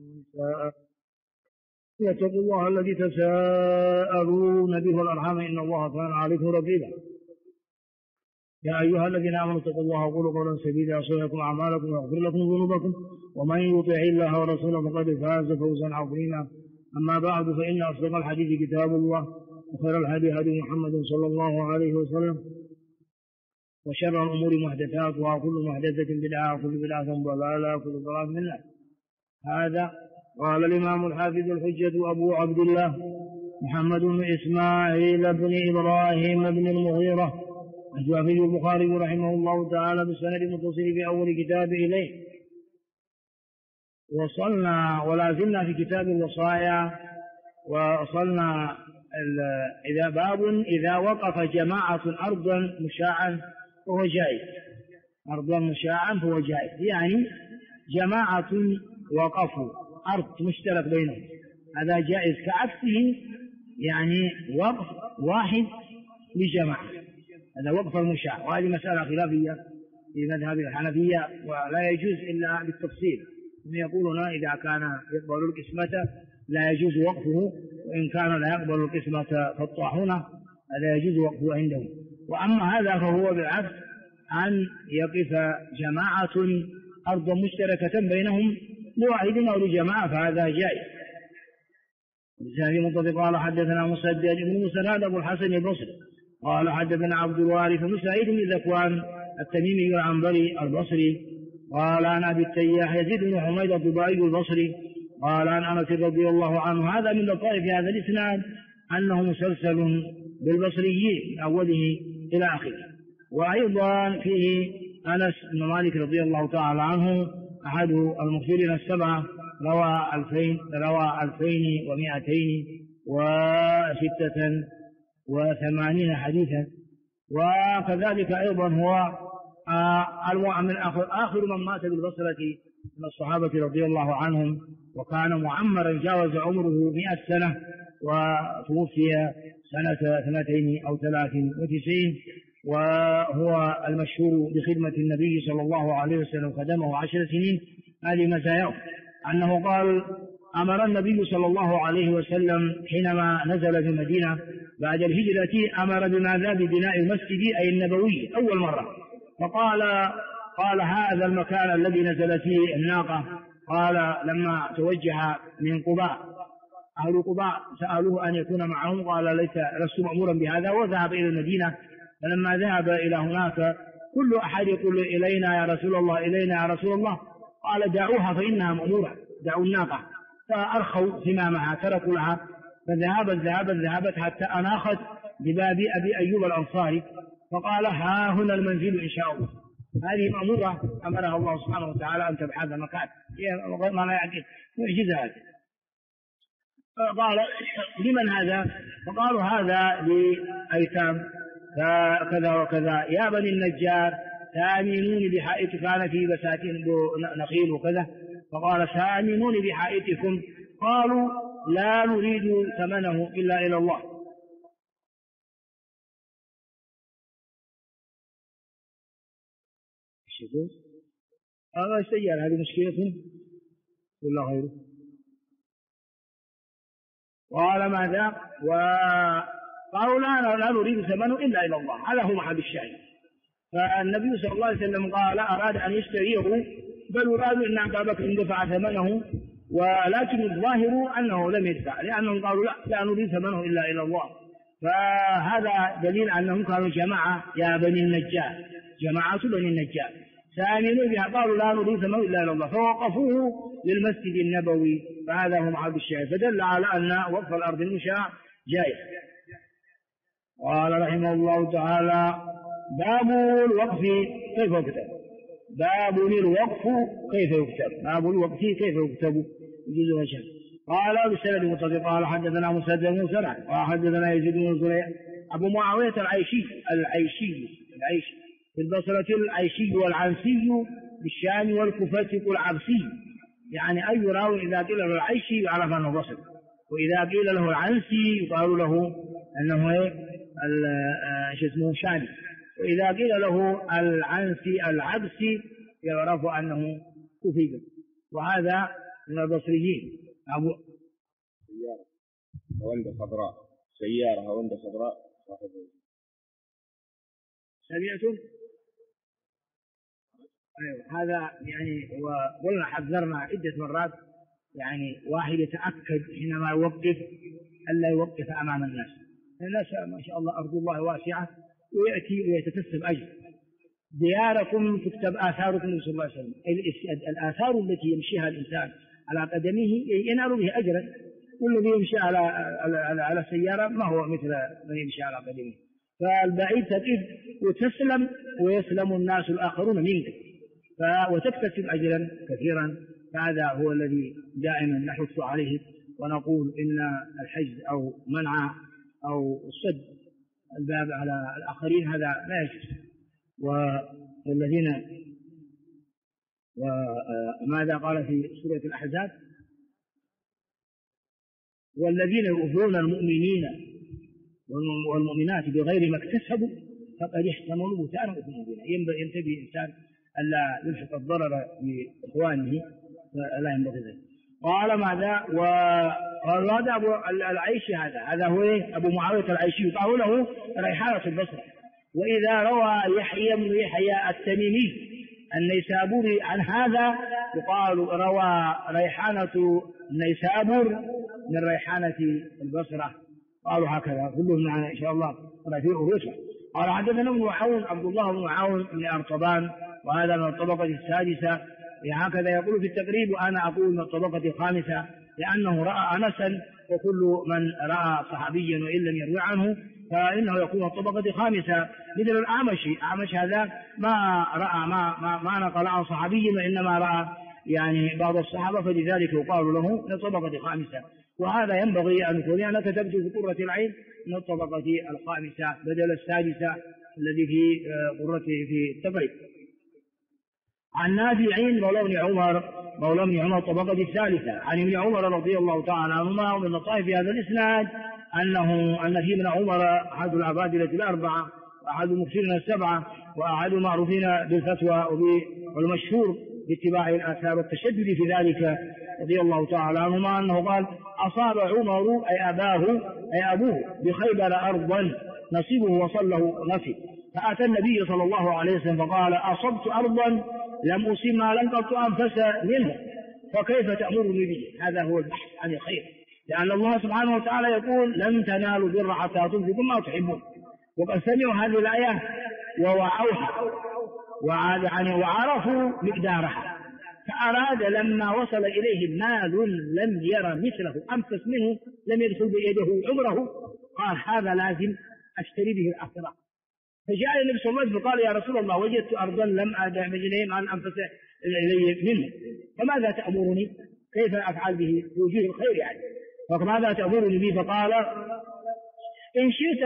ونساء واتقوا الله الذي تساءلون به والأرحام إن الله كان عليكم رقيبا. يا أيها الذين آمنوا اتقوا الله وقولوا قولا سديدا يصلح لكم أعمالكم ويغفر لكم ذنوبكم ومن يطع الله ورسوله فقد فاز فوزا عظيما. أما بعد فإن أصدق الحديث كتاب الله وخير الهدي هدي محمد صلى الله عليه وسلم وشر الأمور محدثاتها وكل محدثة بدعة وكل بدعة ضلالة وكل ضلال من النار. هذا قال الإمام الحافظ الحجة أبو عبد الله محمد بن إسماعيل بن إبراهيم بن المغيرة الجوفي البخاري رحمه الله تعالى بالسند المتصل في أول كتاب إليه. وصلنا ولا زلنا في كتاب الوصايا، وصلنا إذا باب إذا وقف جماعة أرضا مشاعا فهو جائز. أرضا مشاعا فهو جائز، يعني جماعة وقفوا أرض مشترك بينهم هذا جائز، كعكسه يعني وقف واحد لجماعة هذا وقف المشاع. وهذه مسألة خلافية في مذهب الحنفية ولا يجوز إلا بالتفصيل. هم يقولون إذا كان يقبل القسمة لا يجوز وقفه، وإن كان لا يقبل القسمة فالطاحونة هذا يجوز وقفه عندهم. وأما هذا فهو بالعكس، أن يقف جماعة أرضا مشتركة بينهم لواحد أو لجماعة فهذا جائز. بسند متصل قال حدثنا مسدد بن مسدد أبو الحسن البصري قال حدثنا عبد الوارث بن سعيد بن ذكوان التميمي العنبري البصري قال عن أبي التياح يزيد بن حميد الضبائي البصري قال عن أنس رضي الله عنه. هذا من لطائف هذا الإسناد أنه مسلسل بالبصريين من أوله إلى آخره. وأيضا فيه أنس بن مالك رضي الله تعالى عنه أحد المغفرين السبعة روى 2286 حديثا. وكذلك أيضا هو من آخر من مات بالبصرة من الصحابة رضي الله عنهم، وكان معمرا جاوز عمره 100 سنة وتوفي سنة 92 وهو المشهور بخدمة النبي صلى الله عليه وسلم خدمه 10 سنين. هذه مزاياه أنه قال أمر النبي صلى الله عليه وسلم حينما نزل في المدينة بعد الهجرة أمر بماذا؟ ببناء المسجد أي النبوي أول مرة. قال هذا المكان الذي نزل فيه الناقة، قال لما توجه من قباء أهل قباء سألوه أن يكون معهم قال لست مأمورا بهذا، وذهب إلى المدينة. فلما ذهب إلى هناك كل أحد يقول إلينا يا رسول الله إلينا يا رسول الله، قال دعوها فإنها مأمورة، دعوا الناقة. فأرخوا ثمامها تركوا لها، فذهبت حتى أناخت بباب أبي أيوب الأنصاري، فقال ها هنا المنزل إن شاء الله. هذه مأمورة أمرها الله سبحانه وتعالى أن تبحث هذا المكان، ما لا يعجز معجزة هذا. فقال لمن هذا؟ فقالوا هذا لأيتام كذا وكذا يا بني النجار سامنوني بحائط، كان في بساتين نخيل وكذا، فقال سامنوني بحائطكم، قالوا لا نريد ثمنه إلا إلى الله. هذا السيارة هذه مشكلة ولا غيره؟ قال ماذا؟ وقالوا لا نريد ثمنه إلا إلى الله. هذا هو محل الشاهد. فالنبي صلى الله عليه وسلم قال أراد أن يشتريه، بل أرادوا أن أبا بكر دفع ثمنه، ولكن الظاهر أنه لم يدفع، لأنهم قالوا لا نريد ثمنه إلا إلى الله. فهذا دليل أنهم كانوا جماعة يا بني النجار، جماعة بني النجار سامنوا بها، قالوا لا نريد ثمنه إلا إلى الله، فوقفوه للمسجد النبوي. فهذا هو محل الشاهد، فدل على أن وقف الأرض المشاع جائز. قال رحمه الله تعالى باب الوقف كيف يكتب. باب الوقف كيف يكتب، باب الوقف كيف يكتب جزء وجه. قال بالسند المتصل قال حدثنا مسدد بن مسرع قال حدثنا يزيد بن زريع أبو معاوية العيشي في البصرة العيشي والعنسي بالشام والكوفة العبسي، يعني أي راو إذا قيل له العيشي يعرف أنه بصري، وإذا قيل له العنسي يقال له أنه اسمه شامي، وإذا قيل له العنسي العبسي يعرف أنه كوفي. وهذا من البصريين. سيارة هوندا خضراء، سيارة هوندا خضراء صاحب. سمعتم؟ أيوة، هذا يعني وقلنا حذرنا عدة مرات، يعني واحد يتأكد حينما يوقف ألا يوقف أمام الناس. الناس ما شاء الله أرض الله واسعة، ويأتي ويتكسب أجر. دياركم تكتب آثاركم صلى الله عليه وسلم. الآثار التي يمشيها الإنسان على قدمه ينال به أجرا، والذي يمشي على سيارة ما هو مثل من يمشي على قدمه. فالبعيد تقف وتسلم ويسلم الناس الآخرون منك وتكتسب أجرا كثيرا. فهذا هو الذي دائما نحث عليه ونقول إن الحجز أو منع أو السد الباب على الآخرين هذا لا يجوز. والذين وماذا قال في سورة الأحزاب؟ والذين يؤذون المؤمنين والمؤمنات بغير ما اكتسبوا فقد احتملوا بهتانا وإثما مبينا. ينتبه الإنسان ألا يلحق الضرر بإخوانه، لا ينبغي ذلك. قال ماذا؟ وهذا أبو العيشي، هذا هو أبو معاوية العيشي، يقال له ريحانة البصرة. وإذا روى يحيى بن يحيى التميمي النيسابوري عن هذا يقال روى ريحانة النيسابور من ريحانة البصرة. قالوا هكذا كلهم معنا إن شاء الله رفيع الرسل. قال حدثنا ابن عون عبد الله بن عون بن أرطبان، وهذا من الطبقة السادسة، هكذا يقول في التقريب، وأنا أقول من الطبقة الخامسة، لأنه رأى أنسا، وكل من رأى صحابيا وإن لم يروي عنه فإنه يكون الطبقة الخامسة. مثل الأعمش هذا ما رأى ما نقل عن صحابي، وإنما رأى يعني بعض الصحابة، فلذلك يقال له من الطبقة الخامسة. وهذا ينبغي أن يكون، أنا كتبت في قرة العين من الطبقة الخامسة بدل السادسة الذي في قرته في التقريب. عن نافع مولى بن عمر الطبقة الثالثة، عن ابن عمر رضي الله تعالى عنهما. ومن اللطائف في هذا الإسناد أن في ابن عمر أحد العبادلة الأربعة، وأحد المكثرين السبعة، وأحد المعروفين بالفتوى والمشهور باتباع الآثار والتشدد في ذلك رضي الله تعالى عنهما، أنه قال: أصاب عمر أي أبوه بخيبر أرضا نصيبه وصله نصيب، فأتى النبي صلى الله عليه وسلم فقال: أصبت أرضا لم أصبها لم قط أنفس منه، فكيف تأمرني به؟ هذا هو البحث عن الخير، لأن الله سبحانه وتعالى يقول: لن تنالوا البر حتى تنفقوا ما تحبون. وقد سمعوا هذه الآية ووعوها وعرفوا مقدارها، فأراد لما وصل إليه مال لم ير مثله أنفس منه لم يدخل بيده عمره، قال: هذا لازم أشتري به الآخرة. فجاء النبي صلى الله عليه وسلم فقال: يا رسول الله، وجدت أرضا لم أدع مجنين عن أنفس إلي منه، فماذا تأمرني؟ كيف أفعل به بوجوه الخير يعني؟ فماذا تأمرني به؟ فقال: إن شئت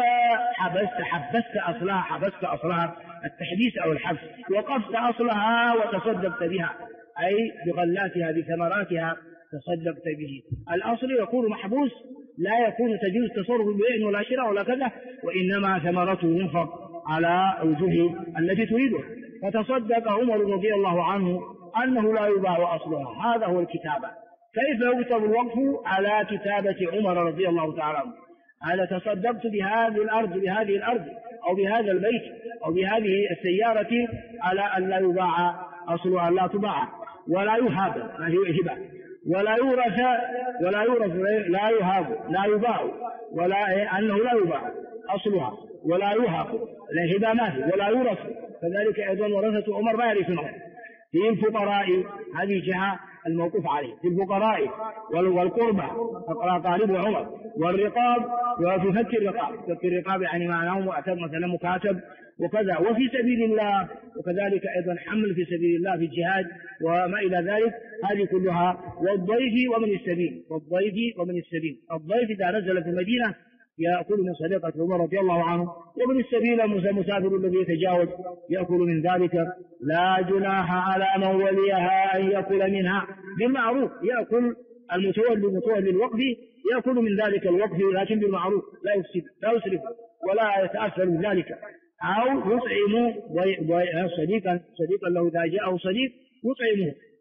حبست أصلها التحديث أو الحبس، وقفت أصلها وتصدقت بها، أي بغلاتها بثمراتها تصدقت به. الأصل يكون محبوس، لا يكون تجوز تصرف بيع ولا شراء ولا كذا، وإنما ثمرته ينفق على وجوه التي تريده. فتصدق عمر رضي الله عنه أنه لا يباع أصلها، هذا هو الكتابة. كيف يكتب الوقف على كتابة عمر رضي الله تعالى عنه؟ أنا تصدقت بهذه الأرض أو بهذا البيت أو بهذه السيارة على أن لا يباع أصلها، لا تباع ولا يهاب، ما هي هبة، ولا يورث لا يهاب لا يباع، ولا أنه لا يباع أصلها ولا يهاب، لا هبة ما هي ولا يورث. كذلك أيضا ورثة عمر ما يرثونه. في الفقراء هذه جهة الموقوف عليه، في الفقراء والقربى فقراء طالب عمر، والرقاب وفي فك الرقاب يعني معناه مؤتد مثلا مكاتب وكذا، وفي سبيل الله، وكذلك أيضا حمل في سبيل الله في الجهاد وما إلى ذلك، هذه كلها. والضيف ومن السبيل. الضيف إذا نزل في المدينة يأكل من صدقة عمر رضي الله عنه، ومن السبيل المسافر الذي يتجاوز يأكل من ذلك. لا جناح على من وليها أن يأكل منها بالمعروف، يأكل المتولي الوقف يأكل من ذلك الوقف، لكن بالمعروف، لا يسرف ولا يتأثر بذلك. أو يطعم صديقا له إذا جاءه صديق يطعمه،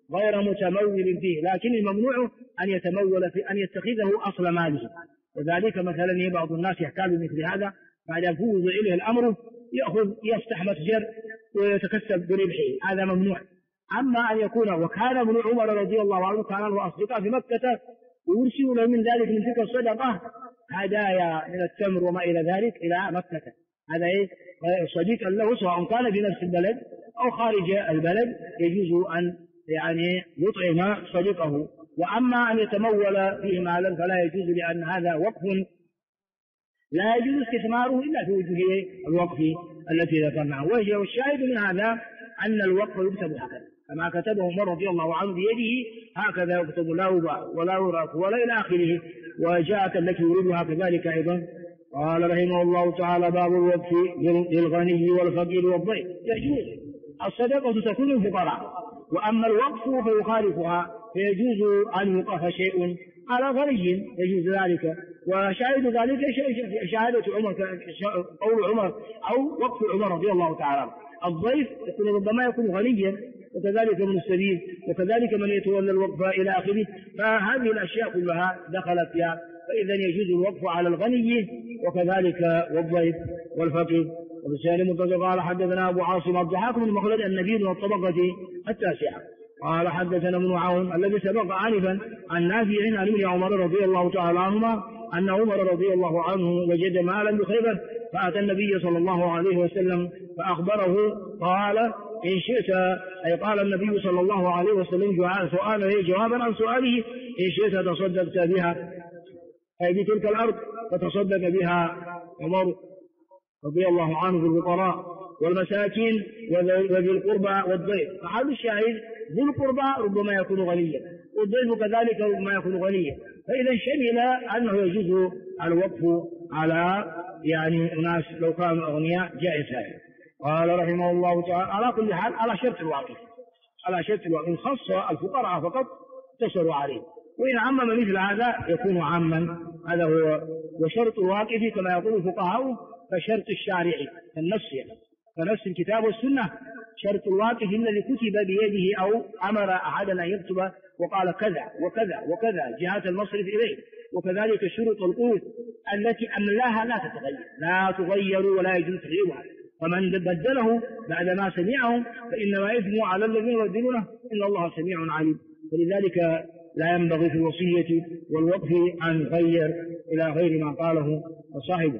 غير متمول فيه، لكن الممنوع أن يتمول في أن يتخذه أصل ماله. وذلك مثلا بعض الناس يحتاج مثل هذا بعد أن فوض إليه الأمر يفتح متجر ويتكسب بربحه، هذا ممنوع. أما أن يكون وكان ابن عمر رضي الله عنه كان له أصدقاء في مكة ويرسلون له من ذلك من تلك الصدقة هدايا من التمر وما إلى ذلك إلى مكة، هذا صديق له سواء كان في نفس البلد أو خارج البلد يجوز أن يعني يطعم صديقه. وأما أن يتمول فيه مالا فلا يجوز، لأن هذا وقف لا يجوز استثماره إلا في وجه الوقف التي ذكرناها. والشاهد من هذا أن الوقف يكتب هكذا كما كتبه عمر رضي الله عنه بيده، هكذا يكتب لا يباع ولا يراق ولا إلى آخره. وجاءت التي يريدها كذلك أيضا. قال رحمه الله تعالى: باب الوقف للغني والفقير والضيف. يجوز الصدقة تكون للفقراء، وأما الوقف فيخالفها، فيجوز أن يوقف شيء على غني، يجوز ذلك. وشاهد ذلك شهادة عمر، قول عمر أو وقف عمر رضي الله تعالى عنه. الضيف ربما يكون غنيا، وكذلك من السبيل، وكذلك من يتولى الوقف إلى آخره. فهذه الأشياء كلها دخلت فيها، فإذا يجوز الوقف على الغني وكذلك والضيف والفقير. وبسالم المنتظر قال: حدثنا أبو عاصم الضحاك بن مخلد النبي والطبقة التاسعة قال: حدثنا ابن عون الذي سبق عنفا عن نافع عن ابن عمر رضي الله تعالى عنهما أن عمر رضي الله عنه وجد مالا بخيبر، فأتى النبي صلى الله عليه وسلم فأخبره. قال: إن شئت، أي قال النبي صلى الله عليه وسلم جوابا عن سؤاله: إن شئت تصدقت بها، أي بتلك الأرض، فتصدق بها عمر رضي الله عنه في الفقراء والمساكين وذي القربى والضيف. فحال الشاهد ذي القربى ربما يكون غنيا، والضيف كذلك ربما يكون غنيا، فإذا شمل أنه يجوز الوقف على يعني الناس لو كانوا أغنياء جائز هذا. قال رحمه الله تعالى: على كل حال على شرط الواقف، على شرط الواقف. إن خص الفقراء فقط اقتصروا عليه، وإن عمم مثل هذا يكون عاما. هذا هو. وشرط الواقف كما يقول الفقهاء كشرط الشارع كالنص، فنفس الكتاب والسنة شرط الواقف الذي كتب بيده أو أمر أحدنا أن يكتب وقال كذا وكذا وكذا جهات المصرف إليه. وكذلك شروط القوت التي أملاها لا تتغير، لا تغير ولا يجوز تغييرها، فمن بدله بعدما سمعهم فإنما إثمه على الذين يبدلونه، إن الله سميع عليم. فلذلك لا ينبغي في الوصية والوقف أن يغير إلى غير ما قاله صاحبه.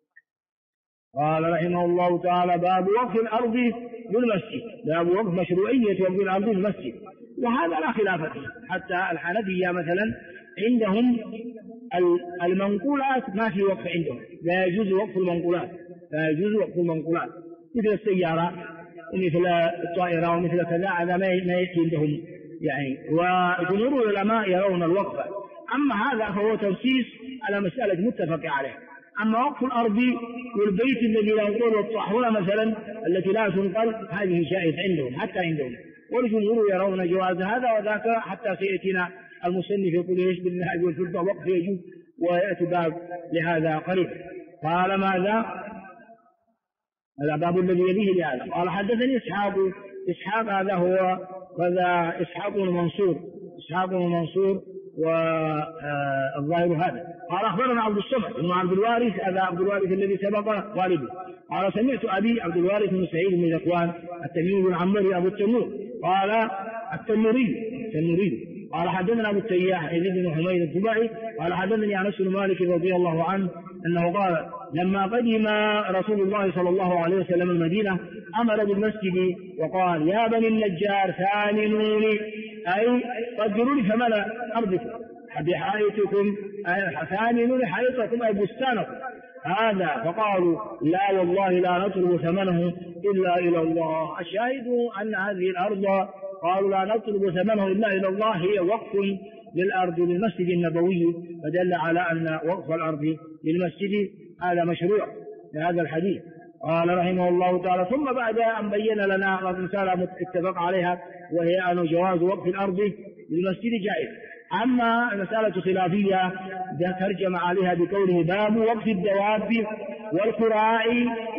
قال رحمه الله تعالى: باب وقف الأرض للمسجد. باب وقف مشروعية وقف الأرض للمسجد، وهذا لا خلاف فيه. حتى الحنفية مثلا عندهم المنقولات ما في وقف عندهم، لا يجوز وقف المنقولات، لا يجوز وقف المنقولات مثل السيارة ومثل الطائرة ومثل كذا، هذا ما يأتي عندهم يعني. وجمهور العلماء يرون الوقف. أما هذا فهو تنصيص على مسألة متفق عليها. أما وقف الأرض والبيت الذي لا ينقل والطاحونة مثلا التي لا تنقل، هذه جائز عندهم حتى عندهم، والجمهور يرون جواز هذا وذاك، حتى سيأتينا المصنف يقول يشبه الذهب والفضة وقف يجوز، ويأتي باب لهذا قريب. قال: ماذا؟ هذا باب الذي يليه لهذا. قال: حدثني إسحاق هذا هو كذا إسحاق بن منصور والظاهر هذا. قال: أخبرنا عبد الصمد بن عبد الوارث، هذا عبد الوارث الذي سبق والده. قال: سمعت أبي عبد الوارث بن سعيد بن ذكوان التميمي بن عمرو أبو التنور قال: التنوري. قال: حدثنا أبو التياح يزيد بن حميد الطباعي قال: حدثني أنس بن مالك رضي الله عنه أنه قال: لما قدم رسول الله صلى الله عليه وسلم المدينة أمر بالمسجد وقال: يا بني النجار ثامنوني، أي قدروا لي ثمن أرضكم بحائطكم، ثامنوني حائطكم أي بستانكم هذا. فقالوا: لا والله لا نطلب ثمنه إلا إلى الله. الشاهد أن هذه الأرض قالوا لا نطلب ثمنه إلا إلى الله، هي وقف للأرض للمسجد النبوي، فدل على أن وقف الأرض للمسجد هذا مشروع لهذا الحديث. قال رحمه الله تعالى: ثم بعد أن بين لنا رسالة اتفق عليها، وهي أن جواز وقف الأرض للمسجد جائز. أما المسألة خلافية ترجم عليها بقوله: باب وقف الدواب والقراء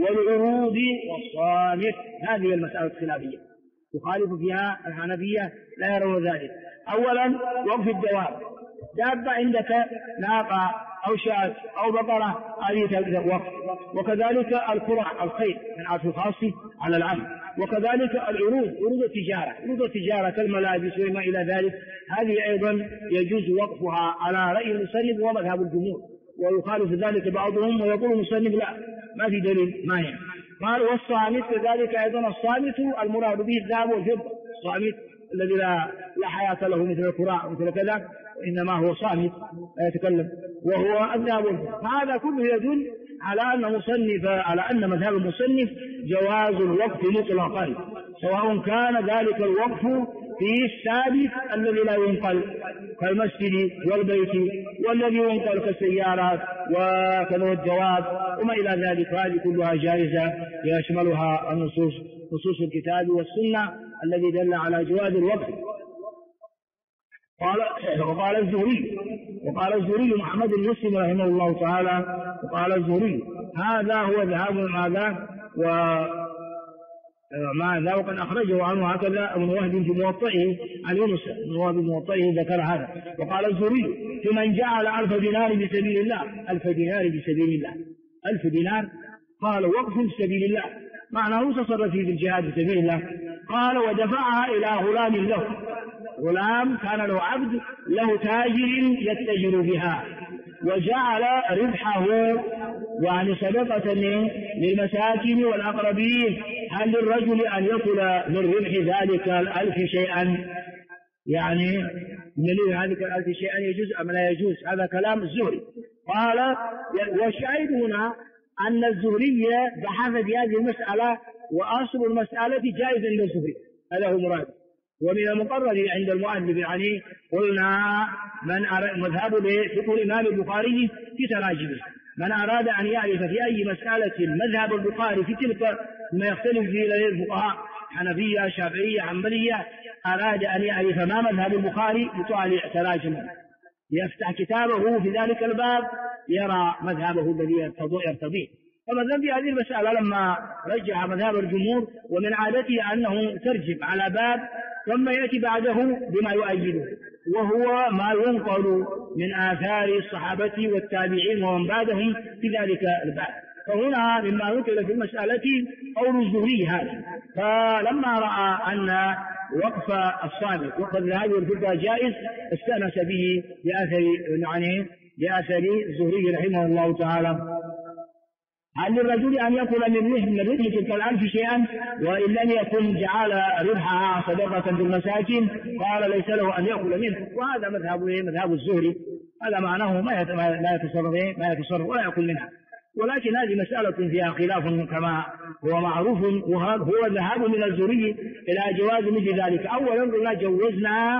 والعروض والصامت. هذه المسألة الخلافية يخالف فيها الحنفية لا يرون ذلك. أولا وقف الدواب، دابة عندك ناقة أو شاة أو بقرة هذه وقف، وكذلك القرع الخيل من عطف الخاص على العام، وكذلك العروض، عروض التجارة كالملابس وما إلى ذلك، هذه أيضا يجوز وقفها على رأي المصنف ومذهب الجمهور، ويخالف ذلك بعضهم ويقول المصنف لا ما في دليل مانع. قال والصامت كذلك أيضا، الصامت المراد به الذهب والفضة، الصامت الذي لا حياة له مثل القراء مثل كذا، إنما هو صامت لا يتكلم وهو الذهب والفضة. هذا كله يدل على أن مذهب المصنف جواز الوقف مطلقا، سواء كان ذلك الوقف في الثابت الذي لا ينقل كالمسجد والبيت، والذي ينقل كالسيارات وكذا الجواب وما إلى ذلك، هذه كلها جائزة يشملها نصوص الكتاب والسنة الذي دل على جواز الوقف. وقال الزهري محمد بن مسلم رحمه الله تعالى، وقال الزهري هذا هو ذهاب ماذا وقد أخرجه عنه هكذا ابن وهب في موطئه عن يونس بن وهب في موطئه ذكر هذا. وقال الزهري في من جعل 1000 دينار بسبيل الله، 1000 دينار بسبيل الله، 1000 دينار قال وقف في سبيل الله، معناه تصرف في الجهاد في سبيل الله. قال ودفعها إلى غلام له، غلام كان له عبد له تاجر يتجر بها، وجعل ربحه يعني صدقة للمساكين والأقربين. هل للرجل أن يأكل من ربح ذلك 1000 شيئا؟ يعني من ذلك 1000 شيئا يجوز أم لا يجوز؟ هذا كلام الزهري. قال والشاهد هنا أن الزهري بحث في هذه المسألة، وأصل المسألة جائز عند الزهري، هذا هو مراد. ومن المقرر عند المؤلف يعني قلنا مذهب لفقه الإمام البخاري في تراجمه، من أراد أن يعرف في أي مسألة مذهب البخاري في تلك ما يختلف فيه الفقهاء حنفية شافعية حنبلية، أراد أن يعرف ما مذهب البخاري يطالع تراجمه، يفتح كتابه في ذلك الباب يرى مذهبه الذي يرتضيه. فمثلا في هذه المسألة لما رجع مذهب الجمهور، ومن عادته أنه ترجم على باب ثم يأتي بعده بما يؤيده، وهو ما ينقل من آثار الصحابة والتابعين ومن بعدهم في ذلك الباب. فهنا مما نقل في المسألة قول الزهري هذا، فلما رأى أن وقف الصادق وقف الذهب والفضة جائز استأنس به لأثر الزهري رحمه الله تعالى. هل للرجل أن يأكل من ربح تلك 1000 شيئا وإن لم يكن جعل ربحها صدقة في المساكين؟ قال ليس له أن يأكل منه، وهذا مذهب الزهري، هذا معناه لا يتصرف ولا يأكل منها. ولكن هذه مسألة فيها خلاف كما هو معروف، وهو ذهاب من الزهري إلى جواز مثل ذلك. أولا قلنا جوزنا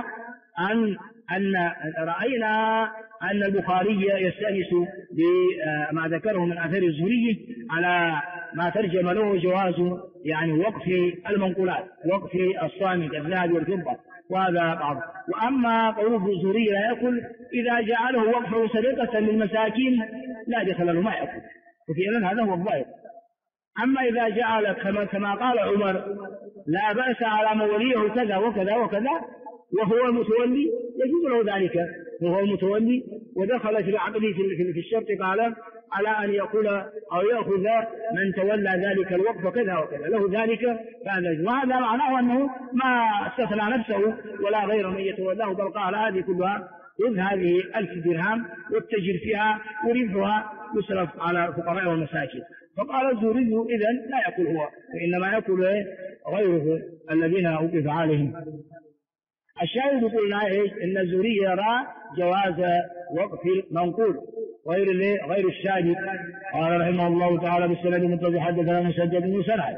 أن رأينا أن البخاري يستأنس بما ذكره من أثر الزهري على ما ترجم له جواز يعني وقف المنقولات، وقف الصامت الذهب والفضة، وهذا بعض. وأما قول الزهري لا يأكل، إذا جعله وقفه صدقة للمساكين لا دخل له ما يأكل، وفعلا هذا هو الظاهر. أما إذا جعل كما قال عمر لا بأس على موليه كذا وكذا وكذا وهو المتولي يجوز له ذلك، وهو المتولي ودخل في العقد في الشرط قال على أن يقول أو يأخذ من تولى ذلك الوقف كذا وكذا له ذلك، وهذا معناه أنه ما استثنى نفسه ولا غير من يتولاه، بل قال هذه كلها خذ هذه 1000 درهم واتجر فيها وربحها يصرف على الفقراء والمساكين. فقال الزهري إذن لا يأكل هو، وإنما يأكل غيره الذين أوقف عليهم. الشاهد قلنا إن الزهري يرى جواز وقف المنقول غير الشاهد. قال رحمه الله تعالى بالسند المتصل حدثنا مسدد بن مسرهد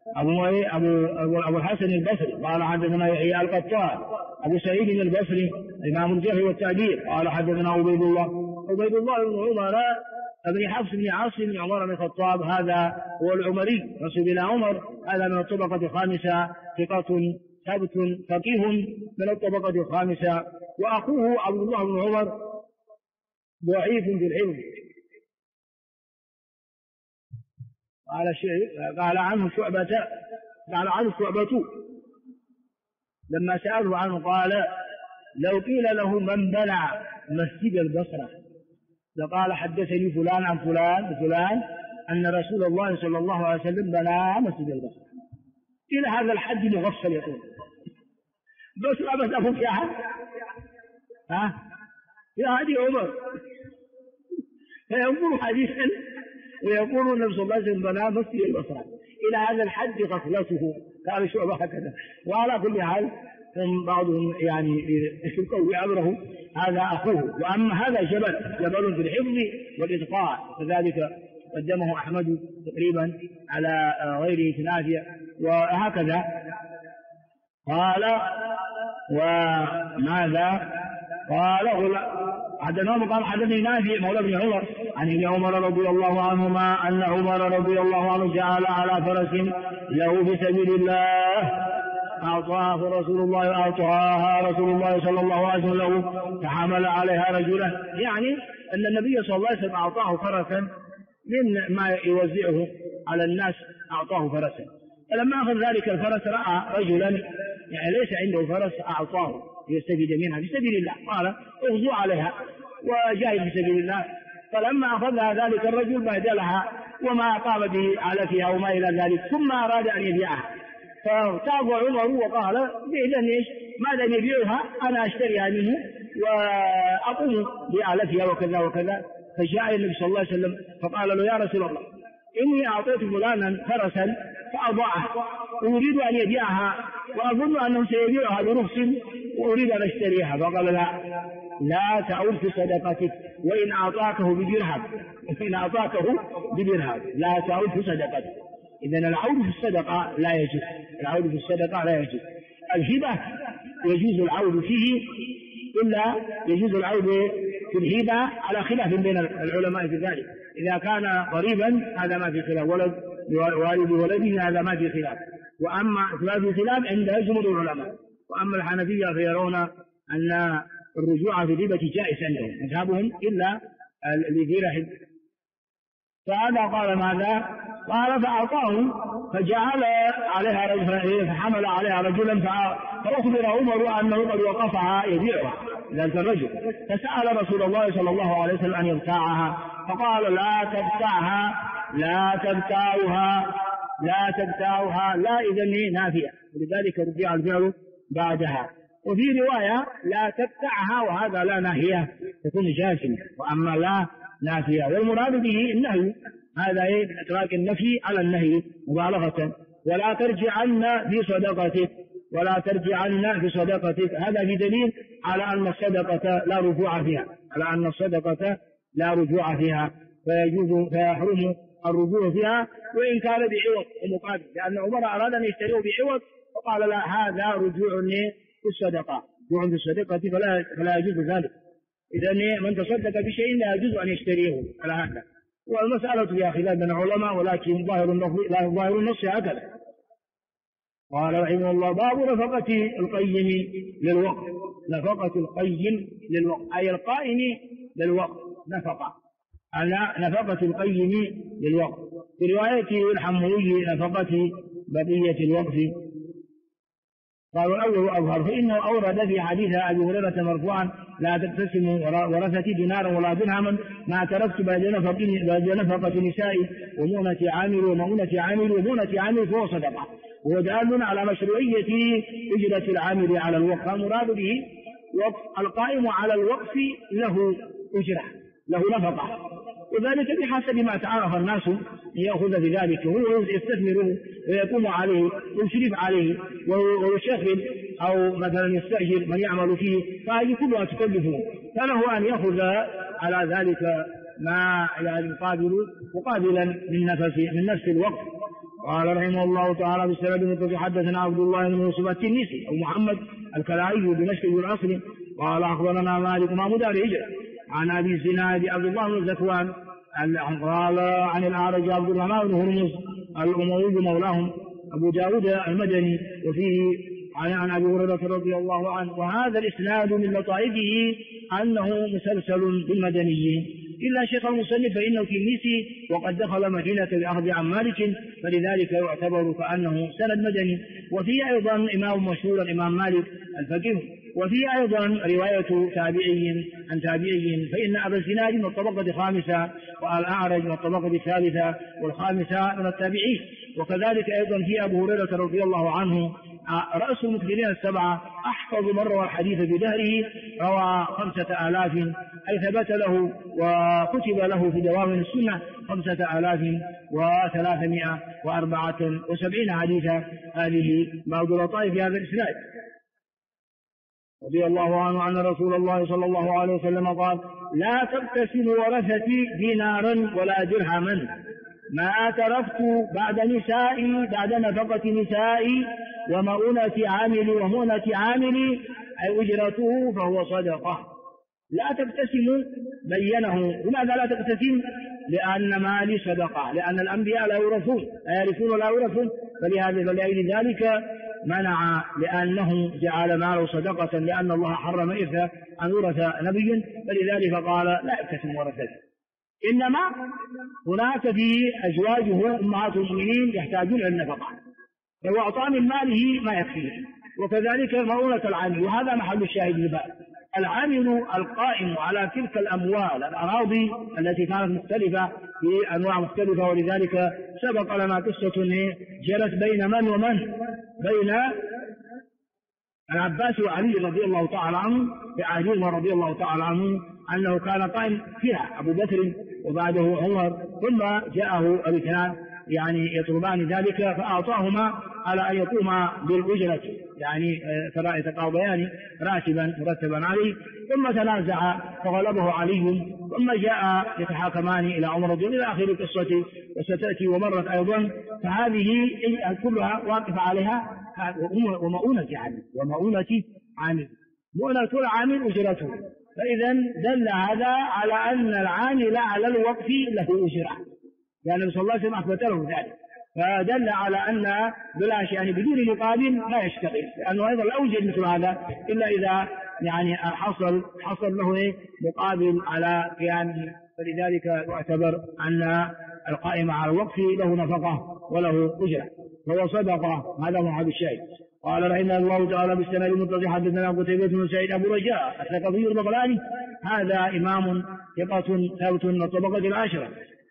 أبو الحسن البصري قال حدثنا يحيى القطان أبو سعيد البصري إمام الجرح والتعديل قال حدثنا عبيد الله بن عمر ابن حفص بن عاصم بن عمر بن الخطاب، هذا هو العمري نسب إلى عمر، هذا من الطبقة الخامسة، ثقة ثبت فقيه من الطبقة الخامسة. وأخوه عبد الله بن عمر ضعيف في العلم، قال عنه شعبة لما سأله عنه قال لو قيل له من بنى مسجد البصرة لقال حدثني فلان عن فلان وفلان أن رسول الله صلى الله عليه وسلم بنى مسجد البصرة. إلى هذا الحد مغفل يقول بصرة بس أخذ فيها يا هذه عمر. فينظر حديثا ويقول النبي صلى الله عليه وسلم بنى مسجد البصرة. إلى هذا الحد غفلته. قال شعبة هكذا. وعلى كل حال هم بعضهم يعني يقوي أمره هذا أخوه. وأما هذا جبل في الحفظ والإتقاء كذلك قدمه أحمد تقريبا على غيره في نافع وهكذا. قال وماذا قال قال حدثني نافع مولى بن عمر عن ابن عمر رضي الله عنهما أن عمر رضي الله عنه جعل على فرس له في سبيل الله أعطاها رسول الله صلى الله عليه وسلم له فحمل عليها رجلا. يعني أن النبي صلى الله عليه وسلم أعطاه فرسا من ما يوزعه على الناس أعطاه فرسا. فلما أخذ ذلك الفرس رأى رجلا يعني ليس عنده فرس أعطاه يستفيد منها في سبيل الله قال اغزو عليها وجاهد في سبيل الله. فلما أخذها ذلك الرجل بهدلها وما قام به على فيها وما إلى ذلك ثم أراد أن يبيعها فتاب عمر وقال بإذن إيش ما لم يبيعها أنا أشتريها منه وأقوم بآلتها وكذا وكذا. فجاء النبي صلى الله عليه وسلم فقال له يا رسول الله إني أعطيت فلانا فرسا فأضاعه وأريد أن يبيعها وأظن أنه سيبيعها برخص وأريد أن أشتريها. فقال لا تعود في صدقتك وإن أعطاكه بدرهم لا تعود في صدقتك. إذن العود في الصدقة لا يجوز. الهبة يجوز العود فيه إلا يجوز العود في الهبة على خلاف بين العلماء في ذلك. إذا كان قريبا هذا ما في خلاف والد ولده هذا ما في خلاف. وأما في خلاف عند جمهور العلماء. وأما الحنفية فيرون أن الرجوع في الهبة جائز عندهم مذهبهم إلا لذي رحم. فهذا قال ماذا؟ قال فأعطاه فجعل عليها رجلا فحمل عليها رجلا فأخبر عمر أنه قد وقفها يبيعها ذلك الرجل. فسأل رسول الله صلى الله عليه وسلم أن يبتاعها فقال لا تبتاعها لا إذن نافية ولذلك رجع الفعل بعدها. وفي رواية لا تبتعها وهذا لا ناهية تكون جازمة وأما لا نافية. والمراد به النهي هذا إطلاق النفي على النهي مبالغة. ولا ترجعن في صدقتك هذا في دليل على أن الصدقة لا رجوع فيها فيحرم الرجوع فيها وإن كان بعوض ومقابل. لأن عمر أراد أن يشتريه بعوض فقال لا هذا رجوع في الصدقة فلا يجوز ذلك. إذن من تصدق بشيء لا يجوز أن يشتريه على هذا. والمسألة فيها خلاف بين العلماء ولكن ظاهر النص هكذا. قال رحمه الله باب نفقة القيم للوقت أي القائم للوقت نفقة القيم للوقت. في رواية الحموي نفقة بقية الوقت. قالوا الأول أظهر فإنه أورد في حديث أبي هريرة مرفوعا لا تقتسم ورثتي دينارا ولا درهما ما تركت بعد نفقة نسائي ومؤنة عامل ومؤنة عامل فهو صدقة. وهو دال على مشروعية أجرة العامل على الوقف. المراد به القائم على الوقف له أجرة له نفقة وذلك بحسب ما تعرف الناس يأخذ بذلك وهو يستثمره ويقوم عليه ويشرف عليه ويشغل أو مثلا يستأجر من يعمل فيه فهذه كلها تكلفه فله أن يأخذ على ذلك ما يعني مقابلا من نفس الوقت. قال رحمه الله تعالى بالسند المتصل حدثنا عبد الله بن يوسف التنيسي أو محمد الكلاعي بمشق بالعصر قال أخبرنا مالك إمام دار الهجرة عن أبي الزناد عبد الله بن زكوان قال عن الأعرج عبد الرحمن بن هرمز الأموي مولاهم أبو داود المدني وفيه عن أبي هريرة رضي الله عنه. وهذا الإسناد من لطائفه أنه مسلسل بالمدنيين إلا شيخ المصنف فإنه تلميذي وقد دخل مدينة بأخذ عن مالك، فلذلك يعتبر كأنه سند مدني. وفيه أيضا إمام مشهور الإمام مالك الفقيه، وفيه أيضا رواية تابعي عن تابعي، فإن أبا الزناد من الطبقة الخامسة، والأعرج من الطبقة الثالثة والخامسة من التابعين. وكذلك أيضا في أبو هريرة رضي الله عنه رأس المكثرين السبعة، أحفظ من روى الحديث بدهره، روى 5000، أي ثبت له وكتب له في دوام السنة 5374 حديثا. هذه بعض اللطائف في هذا الإسناد. رضي الله عنه أن رسول الله صلى الله عليه وسلم قال: لا تقتسم ورثتي دينارا ولا درهما، ما تركت بعد نسائي، بعد نفقة نسائي ومؤونة عاملي ومؤونة عاملي، أي أجرته، فهو صدقة. لا تقتسم بينه. لماذا لا تقتسم؟ لأن مالي صدقة، لأن الأنبياء لا يورثون، لا يرثون ولا يورثون، فلأجل ذلك منع، لأنه جعل ماله صدقة، لأن الله حرم إرث أن يورث نبي، فلذلك قال لا يقتسم ورثته. إنما هناك في أزواجه أمهات المؤمنين يحتاجون إلى النفقة، فهو أعطى من ماله ما يكفيه، وكذلك مؤونة العامل، وهذا محل الشاهد للباب. العامل القائم على تلك الأموال الأراضي التي كانت مختلفة في أنواع مختلفة، ولذلك سبق لنا قصة جرت بين من ومن، بين العباس وعلي رضي الله تعالى عنه، في عهدهما رضي الله تعالى عنه، أنه كان قائم فيها أبو بكر وبعده عمر، ثم جاءه الاثنان يعني يطلبان ذلك، فأعطاهما على أن يقوما بالأجرة، يعني فلا يتقاضيان راتبا مرتبا عليه، ثم تنازع فغلبه علي، ثم جاء يتحاكمان إلى عمر رضي الله إلى آخر القصة، وستأتي ومرت أيضا. فهذه كلها واقف عليها ومؤونة عامل، مؤونة العامل أجرته. فإذا دل هذا على أن العامل على الوقف له أجرة، يعني النبي صلى الله عليه وسلم أثبت له ذلك، فدل على أن بلاش يعني بدون مقابل لا يشتغل، لأنه أيضا لا يوجد مثل هذا إلا إذا يعني حصل له مقابل على قيامه، فلذلك يعتبر أن القائم على الوقف له نفقة وله أجرة، فهو صدقة. هذا محل الشيء. قال رحمه الله تعالى بالسند المتصل: حدثنا قتيبة بن سعيد أبو رجاء الثقفي البغلاني، هذا إمام ثقة ثابت من الطبقة العاشرة،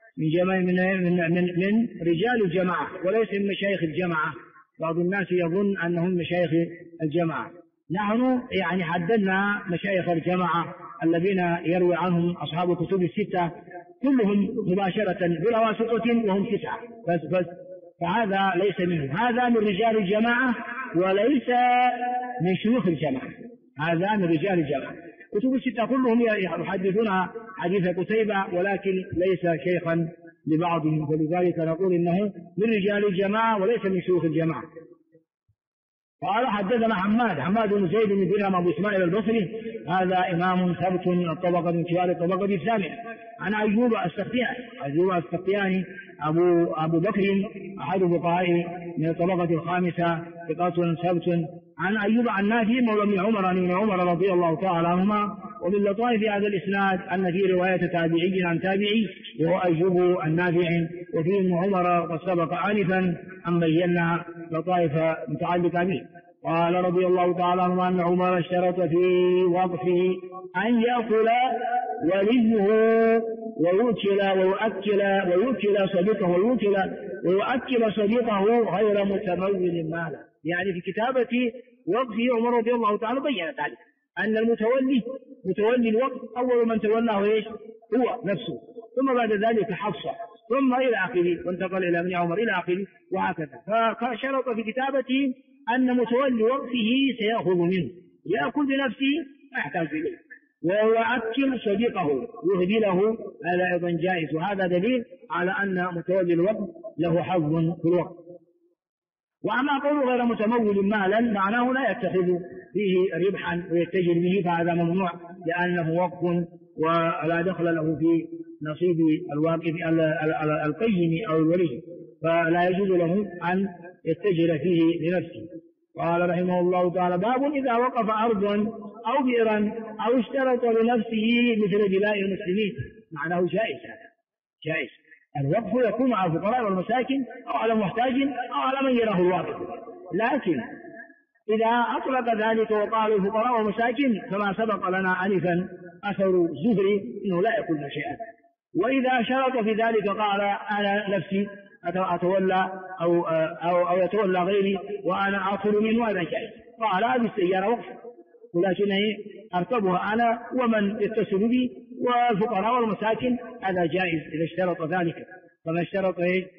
من رجال الجماعة وليس من مشايخ الجماعة. بعض الناس يظن أنهم مشايخ الجماعة. نحن يعني حددنا مشايخ الجماعة الذين يروي عنهم أصحاب الكتب الستة كلهم مباشرة بلا واسطة، وهم 9 بس، فهذا ليس منه، هذا من رجال الجماعة وليس من شيوخ الجماعة، هذا من رجال الجماعة. كتب الستة كلهم يحدثون حديث قتيبة، ولكن ليس شيخا لبعضهم، فلذلك نقول إنه من رجال الجماعة وليس من شيوخ الجماعة. قال: حدثنا حماد بن زيد بن درهم أبو إسماعيل البصري، هذا إمام ثبت من الطبقة من كبار الطبقة الثامنة، عن أيوب السختياني أبو بكر أحد فقهاء من الطبقة الخامسة، ثقة ثبت، عن أيوب عن نافع مولى ابن عمر رضي الله تعالى عنهما. ومن لطائف هذا الإسناد أن في رواية تابعي عن تابعي وهو أيوب النافع، وفي ابن عمر قد سبق آنفا أن بينا لطائف متعلقة به. قال رضي الله تعالى عنه أن عمر اشترط في وقفه أن يأكل وليه ويؤكل صديقه غير متمول مالا. يعني في كتابة وقفه عمر رضي الله تعالى بين ذلك أن متولي الوقف أول من تولاه إيش؟ هو نفسه، ثم بعد ذلك حفصة، ثم إلى آخره، وانتقل إلى ابن عمر إلى آخره وهكذا. فشرط في كتابته أن متولي وقفه سيأخذ منه، يأكل بنفسه ما يحتاج إليه، ويؤكل صديقه يهدي له، هذا أيضا جائز. وهذا دليل على أن متولي الوقف له حظ في الوقف. وأما قوله غير متمول مالا معناه لا يتخذ فيه ربحا ويتجر به، فهذا ممنوع لأنه وقف ولا دخل له في نصيب الواقف القيم أو الولي، فلا يجوز له أن يتجر فيه لنفسه. قال رحمه الله تعالى: باب إذا وقف أرضا أو بئرا أو اشترط لنفسه مثل بلاء المسلمين. معناه جائز، هذا جائز. الوقف يكون على الفقراء والمساكين أو على محتاج أو على من يراه الواقف، لكن إذا أطلق ذلك وقال الفقراء والمساكين كما سبق لنا آنفا أثر الزهري إنه لا يكون شيئا. وإذا شرط في ذلك قال أنا نفسي أتولى أو يتولى غيري وأنا آخذ منه، هذا جائز. قال هذه السيارة وقف ولكنني أركبها أنا ومن يتصل بي والفقراء والمساكن، هذا جائز إذا اشترط ذلك. كما اشترط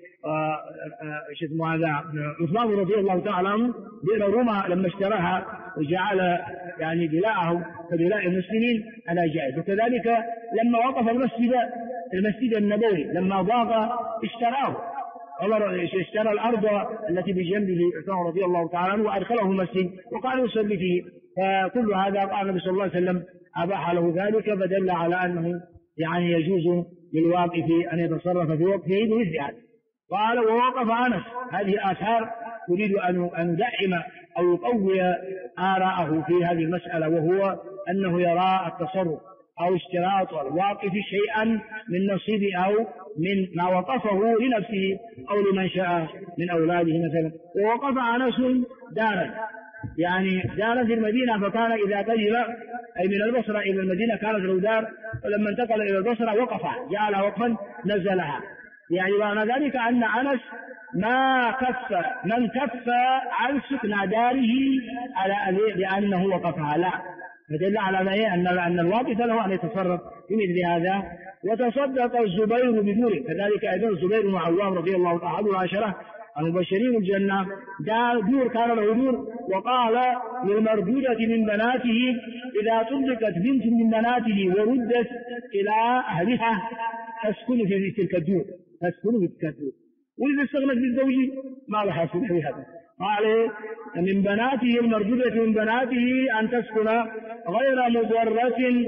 هذا عثمان رضي الله تعالى عنه بئر روما لما اشتراها وجعل يعني بلاءه كبلاء المسلمين، هذا جائز. وكذلك لما وقف المسجد النبوي لما ضاق اشتراه عمر، اشترى الأرض التي بجنبه عثمان رضي الله تعالى عنه وأدخله المسجد وقال يصلي فيه. فكل هذا قال النبي صلى الله عليه وسلم أباح له ذلك، فدل على أنه يعني يجوز للواقف أن يتصرف في وقفه بمثل هذا. قال ووقف أنس. هذه آثار يريد أن يدعم أو يقوي آراءه في هذه المسألة، وهو أنه يرى التصرف أو اشتراط الواقف شيئا من نصيب أو من ما وقفه لنفسه أو لمن شاء من أولاده مثلا. ووقف أنس دارا، يعني دارا في المدينة، فكان إذا قدم أي من البصرة إلى المدينة كانت له دار، ولما انتقل إلى البصرة وقفها جعلها وقفا نزلها. يعني معنى ذلك أن أنس ما كف من كف عن سكن داره على لأنه وقفها، لا، فدل على أن الواقف له أن يتصرف بمثل هذا. وتصدق الزبير بدوره، كذلك أيضا الزبير بن عوام رضي الله تعالى عنه العشرة المبشرين الجنة دور كان له دور، وقال للمردودة من بناته إذا طلقت بنت من بناته وردت إلى أهلها تسكن في تلك الدور، وإذا استغنت بالزوج ما لها سبح بهذا. قال من بناته المردودة من بناته أن تسكن غير مضرة